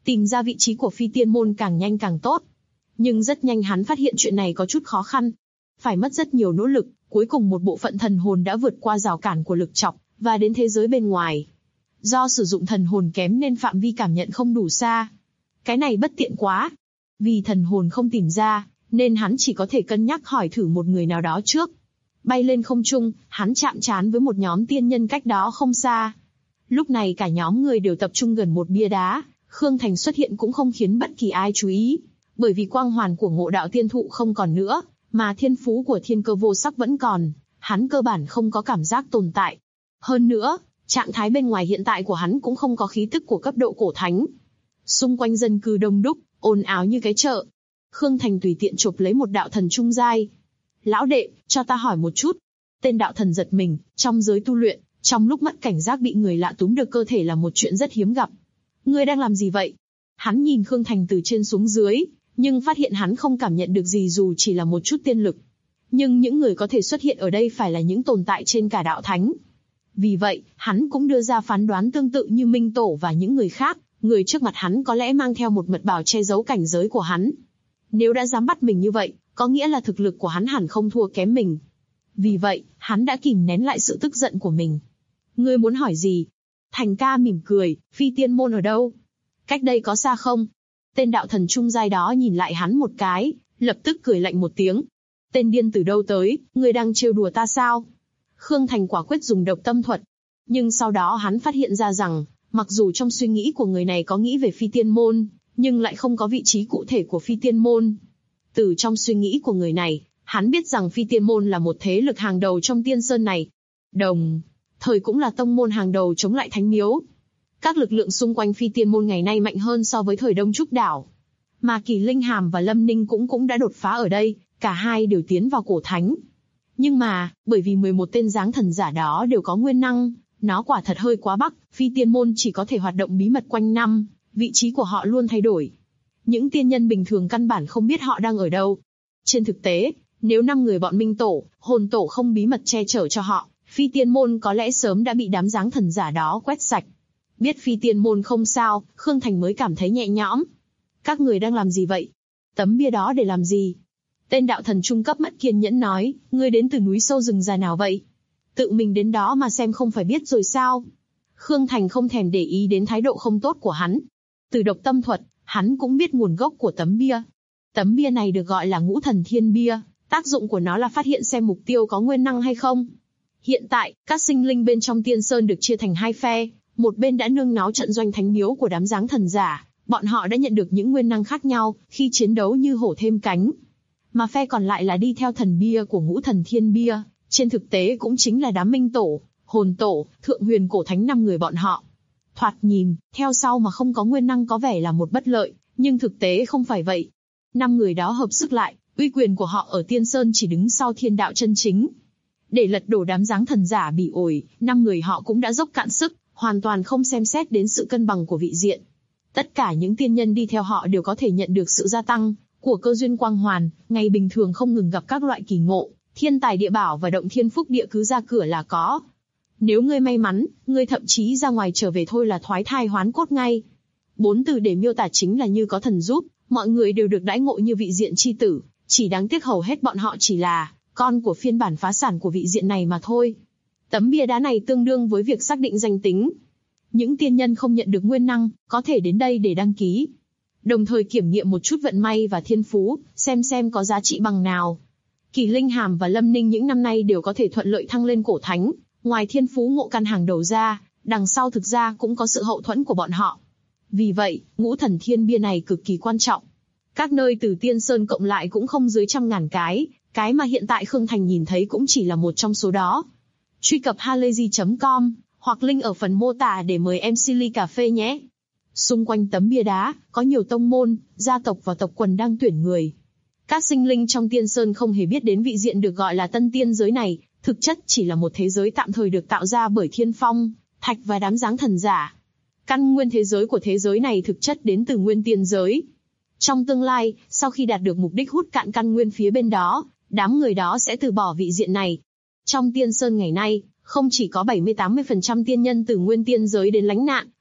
Tìm ra vị trí của phi tiên môn càng nhanh càng tốt. Nhưng rất nhanh hắn phát hiện chuyện này có chút khó khăn. Phải mất rất nhiều nỗ lực, cuối cùng một bộ phận thần hồn đã vượt qua rào cản của lực trọc, và đến thế giới bên ngoài. Do sử dụng thần hồn kém nên phạm vi cảm nhận không đủ xa. Cái này bất tiện quá. Vì thần hồn không tìm ra, nên hắn chỉ có thể cân nhắc hỏi thử một người nào đó trước. Bay lên không trung, hắn chạm trán với một nhóm tiên nhân cách đó không xa. Lúc này cả nhóm người đều tập trung gần một bia đá, Khương Thành xuất hiện cũng không khiến bất kỳ ai chú ý. Bởi vì quang hoàn của Ngộ Đạo Tiên Thụ không còn nữa, mà thiên phú của Thiên Cơ Vô Sắc vẫn còn, hắn cơ bản không có cảm giác tồn tại. Hơn nữa, trạng thái bên ngoài hiện tại của hắn cũng không có khí tức của cấp độ cổ thánh. Xung quanh dân cư đông đúc, ồn ào như cái chợ. Khương Thành tùy tiện chộp lấy một đạo thần trung giai. Lão đệ, cho ta hỏi một chút. Tên đạo thần giật mình, trong giới tu luyện, trong lúc mất cảnh giác bị người lạ túm được cơ thể là một chuyện rất hiếm gặp. Ngươi đang làm gì vậy? Hắn nhìn Khương Thành từ trên xuống dưới, nhưng phát hiện hắn không cảm nhận được gì dù chỉ là một chút tiên lực. Nhưng những người có thể xuất hiện ở đây phải là những tồn tại trên cả đạo thánh. Vì vậy, hắn cũng đưa ra phán đoán tương tự như Minh Tổ và những người khác, người trước mặt hắn có lẽ mang theo một mật bảo che giấu cảnh giới của hắn. Nếu đã dám bắt mình như vậy, có nghĩa là thực lực của hắn hẳn không thua kém mình. Vì vậy, hắn đã kìm nén lại sự tức giận của mình. Ngươi muốn hỏi gì? Thành ca mỉm cười, phi tiên môn ở đâu? Cách đây có xa không? Tên đạo thần trung giai đó nhìn lại hắn một cái, lập tức cười lạnh một tiếng. Tên điên từ đâu tới, ngươi đang trêu đùa ta sao? Khương Thành quả quyết dùng độc tâm thuật. Nhưng sau đó hắn phát hiện ra rằng, mặc dù trong suy nghĩ của người này có nghĩ về phi tiên môn, nhưng lại không có vị trí cụ thể của phi tiên môn. Từ trong suy nghĩ của người này, hắn biết rằng phi tiên môn là một thế lực hàng đầu trong tiên sơn này. Đồng thời cũng là tông môn hàng đầu chống lại thánh miếu. Các lực lượng xung quanh phi tiên môn ngày nay mạnh hơn so với thời Đông Trúc Đảo. Mà Kỳ Linh Hàm và Lâm Ninh cũng đã đột phá ở đây, cả hai đều tiến vào cổ thánh. Nhưng mà, bởi vì 11 tên dáng thần giả đó đều có nguyên năng, nó quả thật hơi quá bắc, phi tiên môn chỉ có thể hoạt động bí mật quanh năm, vị trí của họ luôn thay đổi. Những tiên nhân bình thường căn bản không biết họ đang ở đâu. Trên thực tế, nếu 5 người bọn Minh Tổ, Hồn Tổ không bí mật che chở cho họ, phi tiên môn có lẽ sớm đã bị đám dáng thần giả đó quét sạch. Biết phi tiên môn không sao, Khương Thành mới cảm thấy nhẹ nhõm. Các người đang làm gì vậy? Tấm bia đó để làm gì? Tên đạo thần trung cấp mất kiên nhẫn nói, ngươi đến từ núi sâu rừng già nào vậy? Tự mình đến đó mà xem không phải biết rồi sao? Khương Thành không thèm để ý đến thái độ không tốt của hắn. Từ độc tâm thuật, hắn cũng biết nguồn gốc của tấm bia. Tấm bia này được gọi là Ngũ Thần Thiên Bia, tác dụng của nó là phát hiện xem mục tiêu có nguyên năng hay không. Hiện tại, các sinh linh bên trong tiên sơn được chia thành hai phe, một bên đã nương náu trận doanh thánh miếu của đám dáng thần giả, bọn họ đã nhận được những nguyên năng khác nhau, khi chiến đấu như hổ thêm cánh. Mà phe còn lại là đi theo thần bia của Ngũ Thần Thiên Bia, trên thực tế cũng chính là đám Minh Tổ, Hồn Tổ, Thượng Huyền Cổ Thánh 5 người bọn họ. Thoạt nhìn, theo sau mà không có nguyên năng có vẻ là một bất lợi, nhưng thực tế không phải vậy. 5 người đó hợp sức lại, uy quyền của họ ở Tiên Sơn chỉ đứng sau thiên đạo chân chính. Để lật đổ đám dáng thần giả bị ổi, 5 người họ cũng đã dốc cạn sức, hoàn toàn không xem xét đến sự cân bằng của vị diện. Tất cả những tiên nhân đi theo họ đều có thể nhận được sự gia tăng của cơ duyên quang hoàn, ngày bình thường không ngừng gặp các loại kỳ ngộ, thiên tài địa bảo và động thiên phúc địa cứ ra cửa là có. Nếu ngươi may mắn, ngươi thậm chí ra ngoài trở về thôi là thoái thai hoán cốt ngay. 4 từ để miêu tả chính là như có thần giúp, mọi người đều được đãi ngộ như vị diện chi tử, chỉ đáng tiếc hầu hết bọn họ chỉ là con của phiên bản phá sản của vị diện này mà thôi. Tấm bia đá này tương đương với việc xác định danh tính. Những tiên nhân không nhận được nguyên năng, có thể đến đây để đăng ký. Đồng thời kiểm nghiệm một chút vận may và thiên phú, xem có giá trị bằng nào. Kỳ Linh Hàm và Lâm Ninh những năm nay đều có thể thuận lợi thăng lên cổ thánh, ngoài thiên phú ngộ căn hàng đầu ra, đằng sau thực ra cũng có sự hậu thuẫn của bọn họ. Vì vậy, Ngũ Thần Thiên Bia này cực kỳ quan trọng. Các nơi từ Tiên Sơn cộng lại cũng không dưới 100.000 cái mà hiện tại Khương Thành nhìn thấy cũng chỉ là một trong số đó. Truy cập halayzi.com, hoặc link ở phần mô tả để mời MC ly cà phê nhé. Xung quanh tấm bia đá, có nhiều tông môn, gia tộc và tộc quần đang tuyển người. Các sinh linh trong Tiên Sơn không hề biết đến vị diện được gọi là Tân Tiên giới này, thực chất chỉ là một thế giới tạm thời được tạo ra bởi Thiên Phong, Thạch và đám dáng thần giả. Căn nguyên thế giới của thế giới này thực chất đến từ Nguyên Tiên giới. Trong tương lai, sau khi đạt được mục đích hút cạn căn nguyên phía bên đó, đám người đó sẽ từ bỏ vị diện này. Trong Tiên Sơn ngày nay, không chỉ có 70-80% tiên nhân từ Nguyên Tiên giới đến lánh nạn,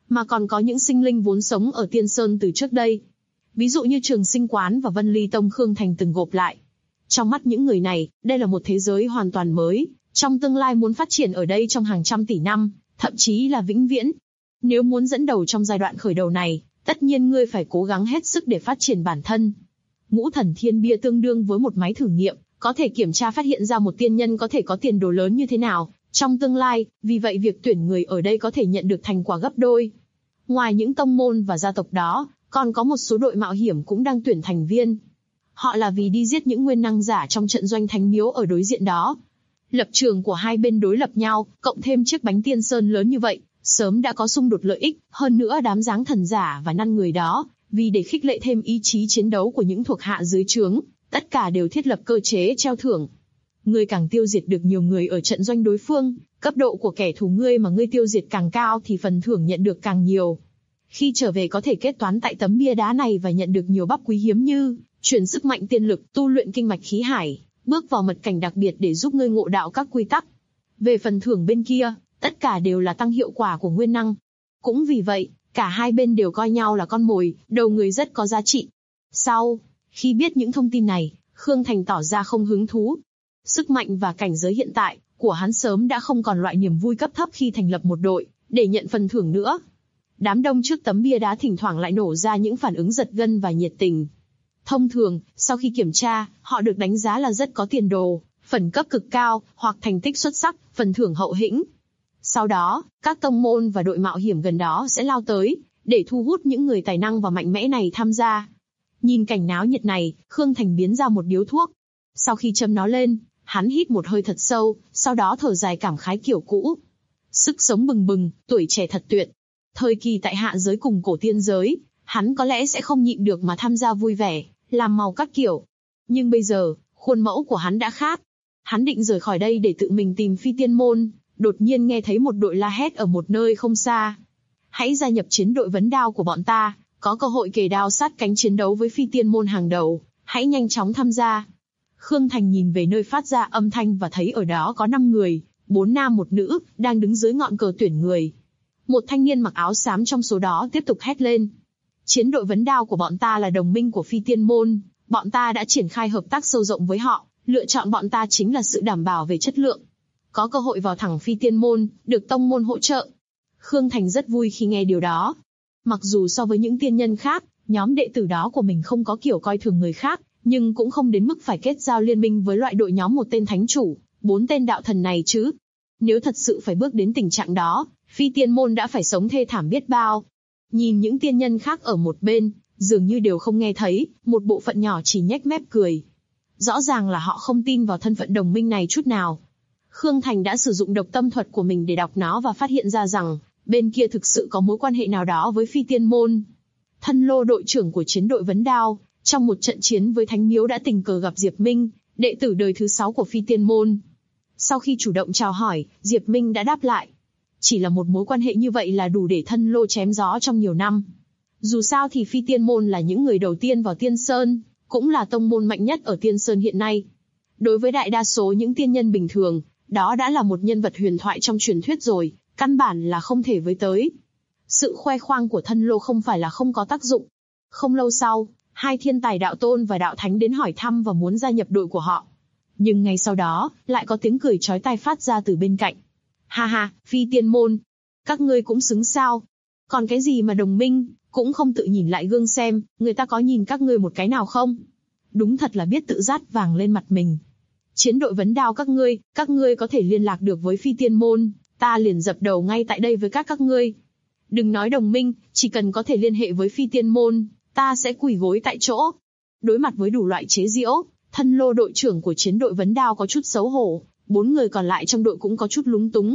mà còn có những sinh linh vốn sống ở Tiên Sơn từ trước đây. Ví dụ như Trường Sinh Quán và Vân Ly Tông Khương Thành từng gộp lại. Trong mắt những người này, đây là một thế giới hoàn toàn mới, trong tương lai muốn phát triển ở đây trong hàng trăm tỷ năm, thậm chí là vĩnh viễn. Nếu muốn dẫn đầu trong giai đoạn khởi đầu này, tất nhiên ngươi phải cố gắng hết sức để phát triển bản thân. Ngũ Thần Thiên Bia tương đương với một máy thử nghiệm, có thể kiểm tra phát hiện ra một tiên nhân có thể có tiền đồ lớn như thế nào trong tương lai, vì vậy việc tuyển người ở đây có thể nhận được thành quả gấp đôi. Ngoài những tông môn và gia tộc đó, còn có một số đội mạo hiểm cũng đang tuyển thành viên. Họ là vì đi giết những nguyên năng giả trong trận doanh thánh miếu ở đối diện đó. Lập trường của hai bên đối lập nhau, cộng thêm chiếc bánh Tiên Sơn lớn như vậy, sớm đã có xung đột lợi ích. Hơn nữa đám dáng thần giả và năn người đó, vì để khích lệ thêm ý chí chiến đấu của những thuộc hạ dưới trướng, tất cả đều thiết lập cơ chế treo thưởng. Ngươi càng tiêu diệt được nhiều người ở trận doanh đối phương, cấp độ của kẻ thù ngươi mà ngươi tiêu diệt càng cao thì phần thưởng nhận được càng nhiều. Khi trở về có thể kết toán tại tấm bia đá này và nhận được nhiều bắp quý hiếm như truyền sức mạnh tiên lực, tu luyện kinh mạch khí hải, bước vào mật cảnh đặc biệt để giúp ngươi ngộ đạo các quy tắc. Về phần thưởng bên kia, tất cả đều là tăng hiệu quả của nguyên năng. Cũng vì vậy, cả hai bên đều coi nhau là con mồi, đầu người rất có giá trị. Sau khi biết những thông tin này, Khương Thành tỏ ra không hứng thú. Sức mạnh và cảnh giới hiện tại của hắn sớm đã không còn loại niềm vui cấp thấp khi thành lập một đội để nhận phần thưởng nữa. Đám đông trước tấm bia đá thỉnh thoảng lại nổ ra những phản ứng giật gân và nhiệt tình. Thông thường, sau khi kiểm tra, họ được đánh giá là rất có tiền đồ, phần cấp cực cao, hoặc thành tích xuất sắc, phần thưởng hậu hĩnh. Sau đó, các tông môn và đội mạo hiểm gần đó sẽ lao tới, để thu hút những người tài năng và mạnh mẽ này tham gia. Nhìn cảnh náo nhiệt này, Khương Thành biến ra một điếu thuốc. Sau khi châm nó lên, hắn hít một hơi thật sâu, sau đó thở dài cảm khái kiểu cũ. Sức sống bừng bừng, tuổi trẻ thật tuyệt. Thời kỳ tại hạ giới cùng cổ tiên giới, hắn có lẽ sẽ không nhịn được mà tham gia vui vẻ, làm màu các kiểu. Nhưng bây giờ, khuôn mẫu của hắn đã khác. Hắn định rời khỏi đây để tự mình tìm Phi Tiên Môn, đột nhiên nghe thấy một đội la hét ở một nơi không xa. Hãy gia nhập chiến đội vấn đao của bọn ta, có cơ hội kề đao sát cánh chiến đấu với Phi Tiên Môn hàng đầu, hãy nhanh chóng tham gia. Khương Thành nhìn về nơi phát ra âm thanh và thấy ở đó có 5 người, 4 nam 1 nữ, đang đứng dưới ngọn cờ tuyển người. Một thanh niên mặc áo xám trong số đó tiếp tục hét lên. Chiến đội vấn đao của bọn ta là đồng minh của Phi Tiên Môn, bọn ta đã triển khai hợp tác sâu rộng với họ, lựa chọn bọn ta chính là sự đảm bảo về chất lượng. Có cơ hội vào thẳng Phi Tiên Môn, được tông môn hỗ trợ. Khương Thành rất vui khi nghe điều đó. Mặc dù so với những tiên nhân khác, nhóm đệ tử đó của mình không có kiểu coi thường người khác, nhưng cũng không đến mức phải kết giao liên minh với loại đội nhóm một tên thánh chủ, 4 tên đạo thần này chứ. Nếu thật sự phải bước đến tình trạng đó, Phi Tiên Môn đã phải sống thê thảm biết bao. Nhìn những tiên nhân khác ở một bên, dường như đều không nghe thấy, một bộ phận nhỏ chỉ nhếch mép cười. Rõ ràng là họ không tin vào thân phận đồng minh này chút nào. Khương Thành đã sử dụng độc tâm thuật của mình để đọc nó và phát hiện ra rằng, bên kia thực sự có mối quan hệ nào đó với Phi Tiên Môn. Thân Lô đội trưởng của chiến đội vấn đao, trong một trận chiến với Thánh Miếu đã tình cờ gặp Diệp Minh, đệ tử đời thứ 6 của Phi Tiên Môn. Sau khi chủ động chào hỏi, Diệp Minh đã đáp lại. Chỉ là một mối quan hệ như vậy là đủ để Thân Lô chém gió trong nhiều năm. Dù sao thì Phi Tiên Môn là những người đầu tiên vào Tiên Sơn, cũng là tông môn mạnh nhất ở Tiên Sơn hiện nay. Đối với đại đa số những tiên nhân bình thường, đó đã là một nhân vật huyền thoại trong truyền thuyết rồi, căn bản là không thể với tới. Sự khoe khoang của Thân Lô không phải là không có tác dụng. Không lâu sau, 2 thiên tài đạo tôn và đạo thánh đến hỏi thăm và muốn gia nhập đội của họ. Nhưng ngay sau đó, lại có tiếng cười chói tai phát ra từ bên cạnh. Ha ha, Phi Tiên Môn, các ngươi cũng xứng sao? Còn cái gì mà đồng minh, cũng không tự nhìn lại gương xem, người ta có nhìn các ngươi một cái nào không? Đúng thật là biết tự dát vàng lên mặt mình. Chiến đội vấn đao các ngươi có thể liên lạc được với Phi Tiên Môn, ta liền dập đầu ngay tại đây với các ngươi. Đừng nói đồng minh, chỉ cần có thể liên hệ với Phi Tiên Môn, ta sẽ quỳ gối tại chỗ. Đối mặt với đủ loại chế giễu, Thân Lô đội trưởng của chiến đội vấn đao có chút xấu hổ, 4 người còn lại trong đội cũng có chút lúng túng.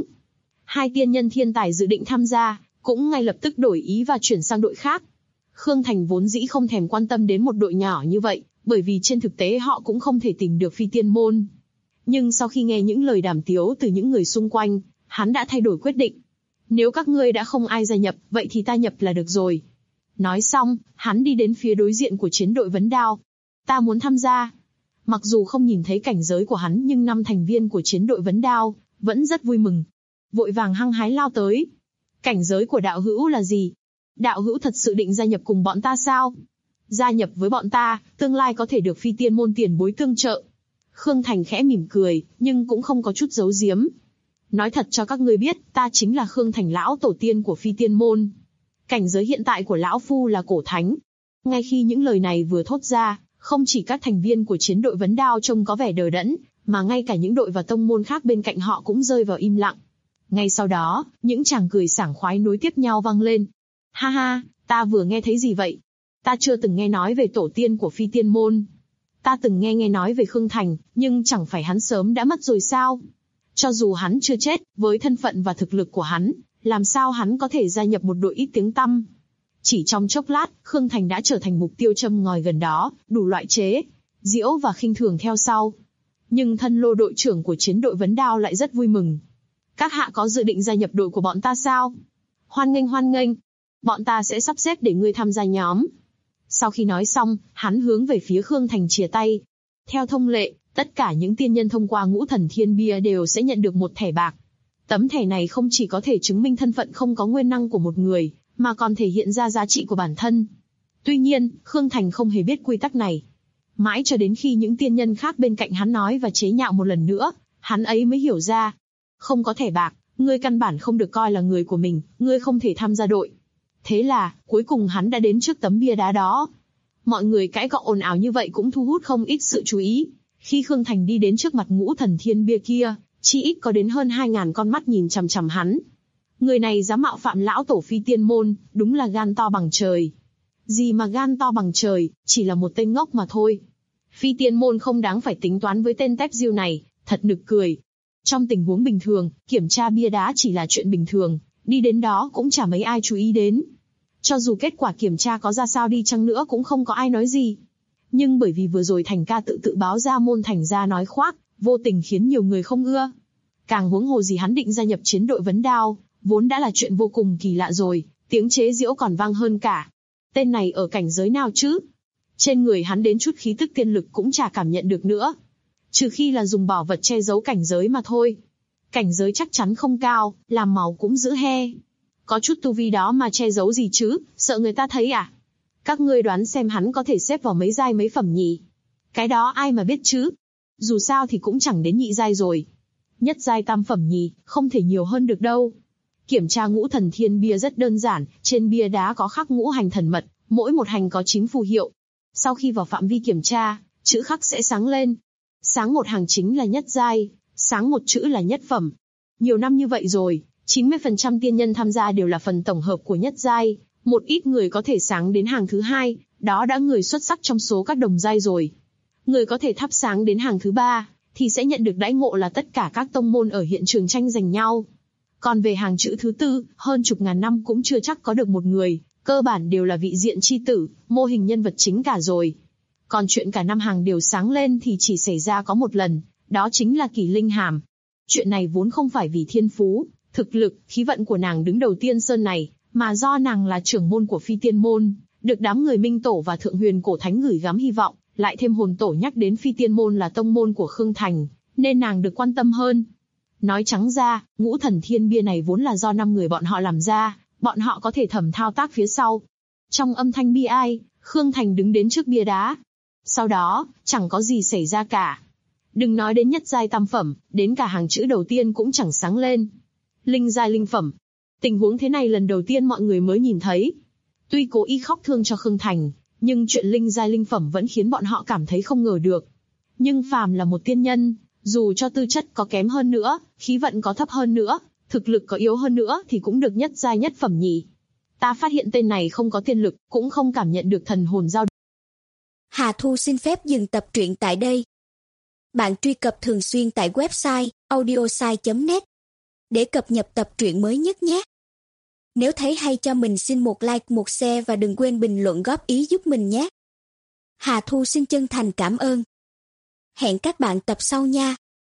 2 tiên nhân thiên tài dự định tham gia, cũng ngay lập tức đổi ý và chuyển sang đội khác. Khương Thành vốn dĩ không thèm quan tâm đến một đội nhỏ như vậy, bởi vì trên thực tế họ cũng không thể tìm được Phi Tiên Môn. Nhưng sau khi nghe những lời đàm tiếu từ những người xung quanh, hắn đã thay đổi quyết định. Nếu các ngươi đã không ai gia nhập, vậy thì ta nhập là được rồi. Nói xong, hắn đi đến phía đối diện của chiến đội vấn đao. Ta muốn tham gia. Mặc dù không nhìn thấy cảnh giới của hắn nhưng 5 thành viên của chiến đội vấn đao vẫn rất vui mừng. Vội vàng hăng hái lao tới. Cảnh giới của đạo hữu là gì? Đạo hữu thật sự định gia nhập cùng bọn ta sao? Gia nhập với bọn ta, tương lai có thể được Phi Tiên môn tiền bối tương trợ. Khương Thành khẽ mỉm cười, nhưng cũng không có chút giấu giếm. Nói thật cho các ngươi biết, ta chính là Khương Thành lão tổ tiên của Phi Tiên môn. Cảnh giới hiện tại của lão phu là cổ thánh. Ngay khi những lời này vừa thốt ra, không chỉ các thành viên của chiến đội vấn đao trông có vẻ đờ đẫn, mà ngay cả những đội và tông môn khác bên cạnh họ cũng rơi vào im lặng. Ngay sau đó, những tràng cười sảng khoái nối tiếp nhau vang lên. Ha ha, ta vừa nghe thấy gì vậy? Ta chưa từng nghe nói về tổ tiên của Phi Tiên môn. Ta từng nghe nói về Khương Thành, nhưng chẳng phải hắn sớm đã mất rồi sao? Cho dù hắn chưa chết, với thân phận và thực lực của hắn, làm sao hắn có thể gia nhập một đội ít tiếng tăm? Chỉ trong chốc lát, Khương Thành đã trở thành mục tiêu châm ngòi gần đó, đủ loại chế, giễu và khinh thường theo sau. Nhưng thân Lô đội trưởng của chiến đội vấn đao lại rất vui mừng. Các hạ có dự định gia nhập đội của bọn ta sao? Hoan nghênh hoan nghênh. Bọn ta sẽ sắp xếp để ngươi tham gia nhóm. Sau khi nói xong, hắn hướng về phía Khương Thành chìa tay. Theo thông lệ, tất cả những tiên nhân thông qua Ngũ Thần Thiên Bia đều sẽ nhận được một thẻ bạc. Tấm thẻ này không chỉ có thể chứng minh thân phận không có nguyên năng của một người, mà còn thể hiện ra giá trị của bản thân. Tuy nhiên, Khương Thành không hề biết quy tắc này. Mãi cho đến khi những tiên nhân khác bên cạnh hắn nói và chế nhạo một lần nữa, hắn ấy mới hiểu ra. Không có thẻ bạc, ngươi căn bản không được coi là người của mình, ngươi không thể tham gia đội. Thế là, cuối cùng hắn đã đến trước tấm bia đá đó. Mọi người cãi cọ ồn ào như vậy cũng thu hút không ít sự chú ý. Khi Khương Thành đi đến trước mặt Ngũ Thần Thiên Bia kia, chỉ ít có đến hơn 2.000 con mắt nhìn chằm chằm hắn. Người này dám mạo phạm lão tổ Phi Tiên môn, đúng là gan to bằng trời. Gì mà gan to bằng trời, chỉ là một tên ngốc mà thôi. Phi Tiên môn không đáng phải tính toán với tên tép diêu này, thật nực cười. Trong tình huống bình thường, kiểm tra bia đá chỉ là chuyện bình thường, đi đến đó cũng chả mấy ai chú ý đến. Cho dù kết quả kiểm tra có ra sao đi chăng nữa cũng không có ai nói gì. Nhưng bởi vì vừa rồi Thành ca tự báo ra môn Thành ra nói khoác, vô tình khiến nhiều người không ưa. Càng huống hồ gì hắn định gia nhập chiến đội vấn đao, vốn đã là chuyện vô cùng kỳ lạ rồi, tiếng chế giễu còn vang hơn cả. Tên này ở cảnh giới nào chứ? Trên người hắn đến chút khí tức tiên lực cũng chả cảm nhận được nữa. Trừ khi là dùng bảo vật che giấu cảnh giới mà thôi. Cảnh giới chắc chắn không cao, làm màu cũng giữ he. Có chút tu vi đó mà che giấu gì chứ, sợ người ta thấy à? Các ngươi đoán xem hắn có thể xếp vào mấy giai mấy phẩm nhỉ? Cái đó ai mà biết chứ? Dù sao thì cũng chẳng đến nhị giai rồi. Nhất giai tam phẩm nhỉ, không thể nhiều hơn được đâu. Kiểm tra Ngũ Thần Thiên Bia rất đơn giản, trên bia đá có khắc ngũ hành thần mật, mỗi một hành có 9 phù hiệu. Sau khi vào phạm vi kiểm tra, chữ khắc sẽ sáng lên. Sáng một hàng chính là nhất giai, sáng một chữ là nhất phẩm. Nhiều năm như vậy rồi, 90% tiên nhân tham gia đều là phần tổng hợp của nhất giai, một ít người có thể sáng đến hàng thứ 2, đó đã người xuất sắc trong số các đồng giai rồi. Người có thể thắp sáng đến hàng thứ 3, thì sẽ nhận được đãi ngộ là tất cả các tông môn ở hiện trường tranh giành nhau. Còn về hàng chữ thứ 4, hơn chục ngàn năm cũng chưa chắc có được một người, cơ bản đều là vị diện chi tử, mô hình nhân vật chính cả rồi. Còn chuyện cả năm hàng đều sáng lên thì chỉ xảy ra có một lần, đó chính là Kỳ Linh Hàm. Chuyện này vốn không phải vì thiên phú, thực lực, khí vận của nàng đứng đầu tiên sơn này, mà do nàng là trưởng môn của Phi Tiên môn, được đám người Minh Tổ và Thượng Huyền Cổ Thánh gửi gắm hy vọng, lại thêm hồn tổ nhắc đến Phi Tiên môn là tông môn của Khương Thành, nên nàng được quan tâm hơn. Nói trắng ra, Ngũ Thần Thiên Bia này vốn là do 5 người bọn họ làm ra, bọn họ có thể thầm thao tác phía sau. Trong âm thanh bi ai, Khương Thành đứng đến trước bia đá. Sau đó, chẳng có gì xảy ra cả. Đừng nói đến nhất giai tam phẩm, đến cả hàng chữ đầu tiên cũng chẳng sáng lên. Linh giai linh phẩm. Tình huống thế này lần đầu tiên mọi người mới nhìn thấy. Tuy cố ý khóc thương cho Khương Thành, nhưng chuyện linh giai linh phẩm vẫn khiến bọn họ cảm thấy không ngờ được. Nhưng phàm là một tiên nhân, dù cho tư chất có kém hơn nữa, khí vận có thấp hơn nữa, thực lực có yếu hơn nữa thì cũng được nhất giai nhất phẩm nhỉ. Ta phát hiện tên này không có tiên lực, cũng không cảm nhận được thần hồn dao. Hà Thu xin phép dừng tập truyện tại đây. Bạn truy cập thường xuyên tại website audiosai.net để cập nhật tập truyện mới nhất nhé. Nếu thấy hay cho mình xin một like, một share và đừng quên bình luận góp ý giúp mình nhé. Hà Thu xin chân thành cảm ơn. Hẹn các bạn tập sau nha.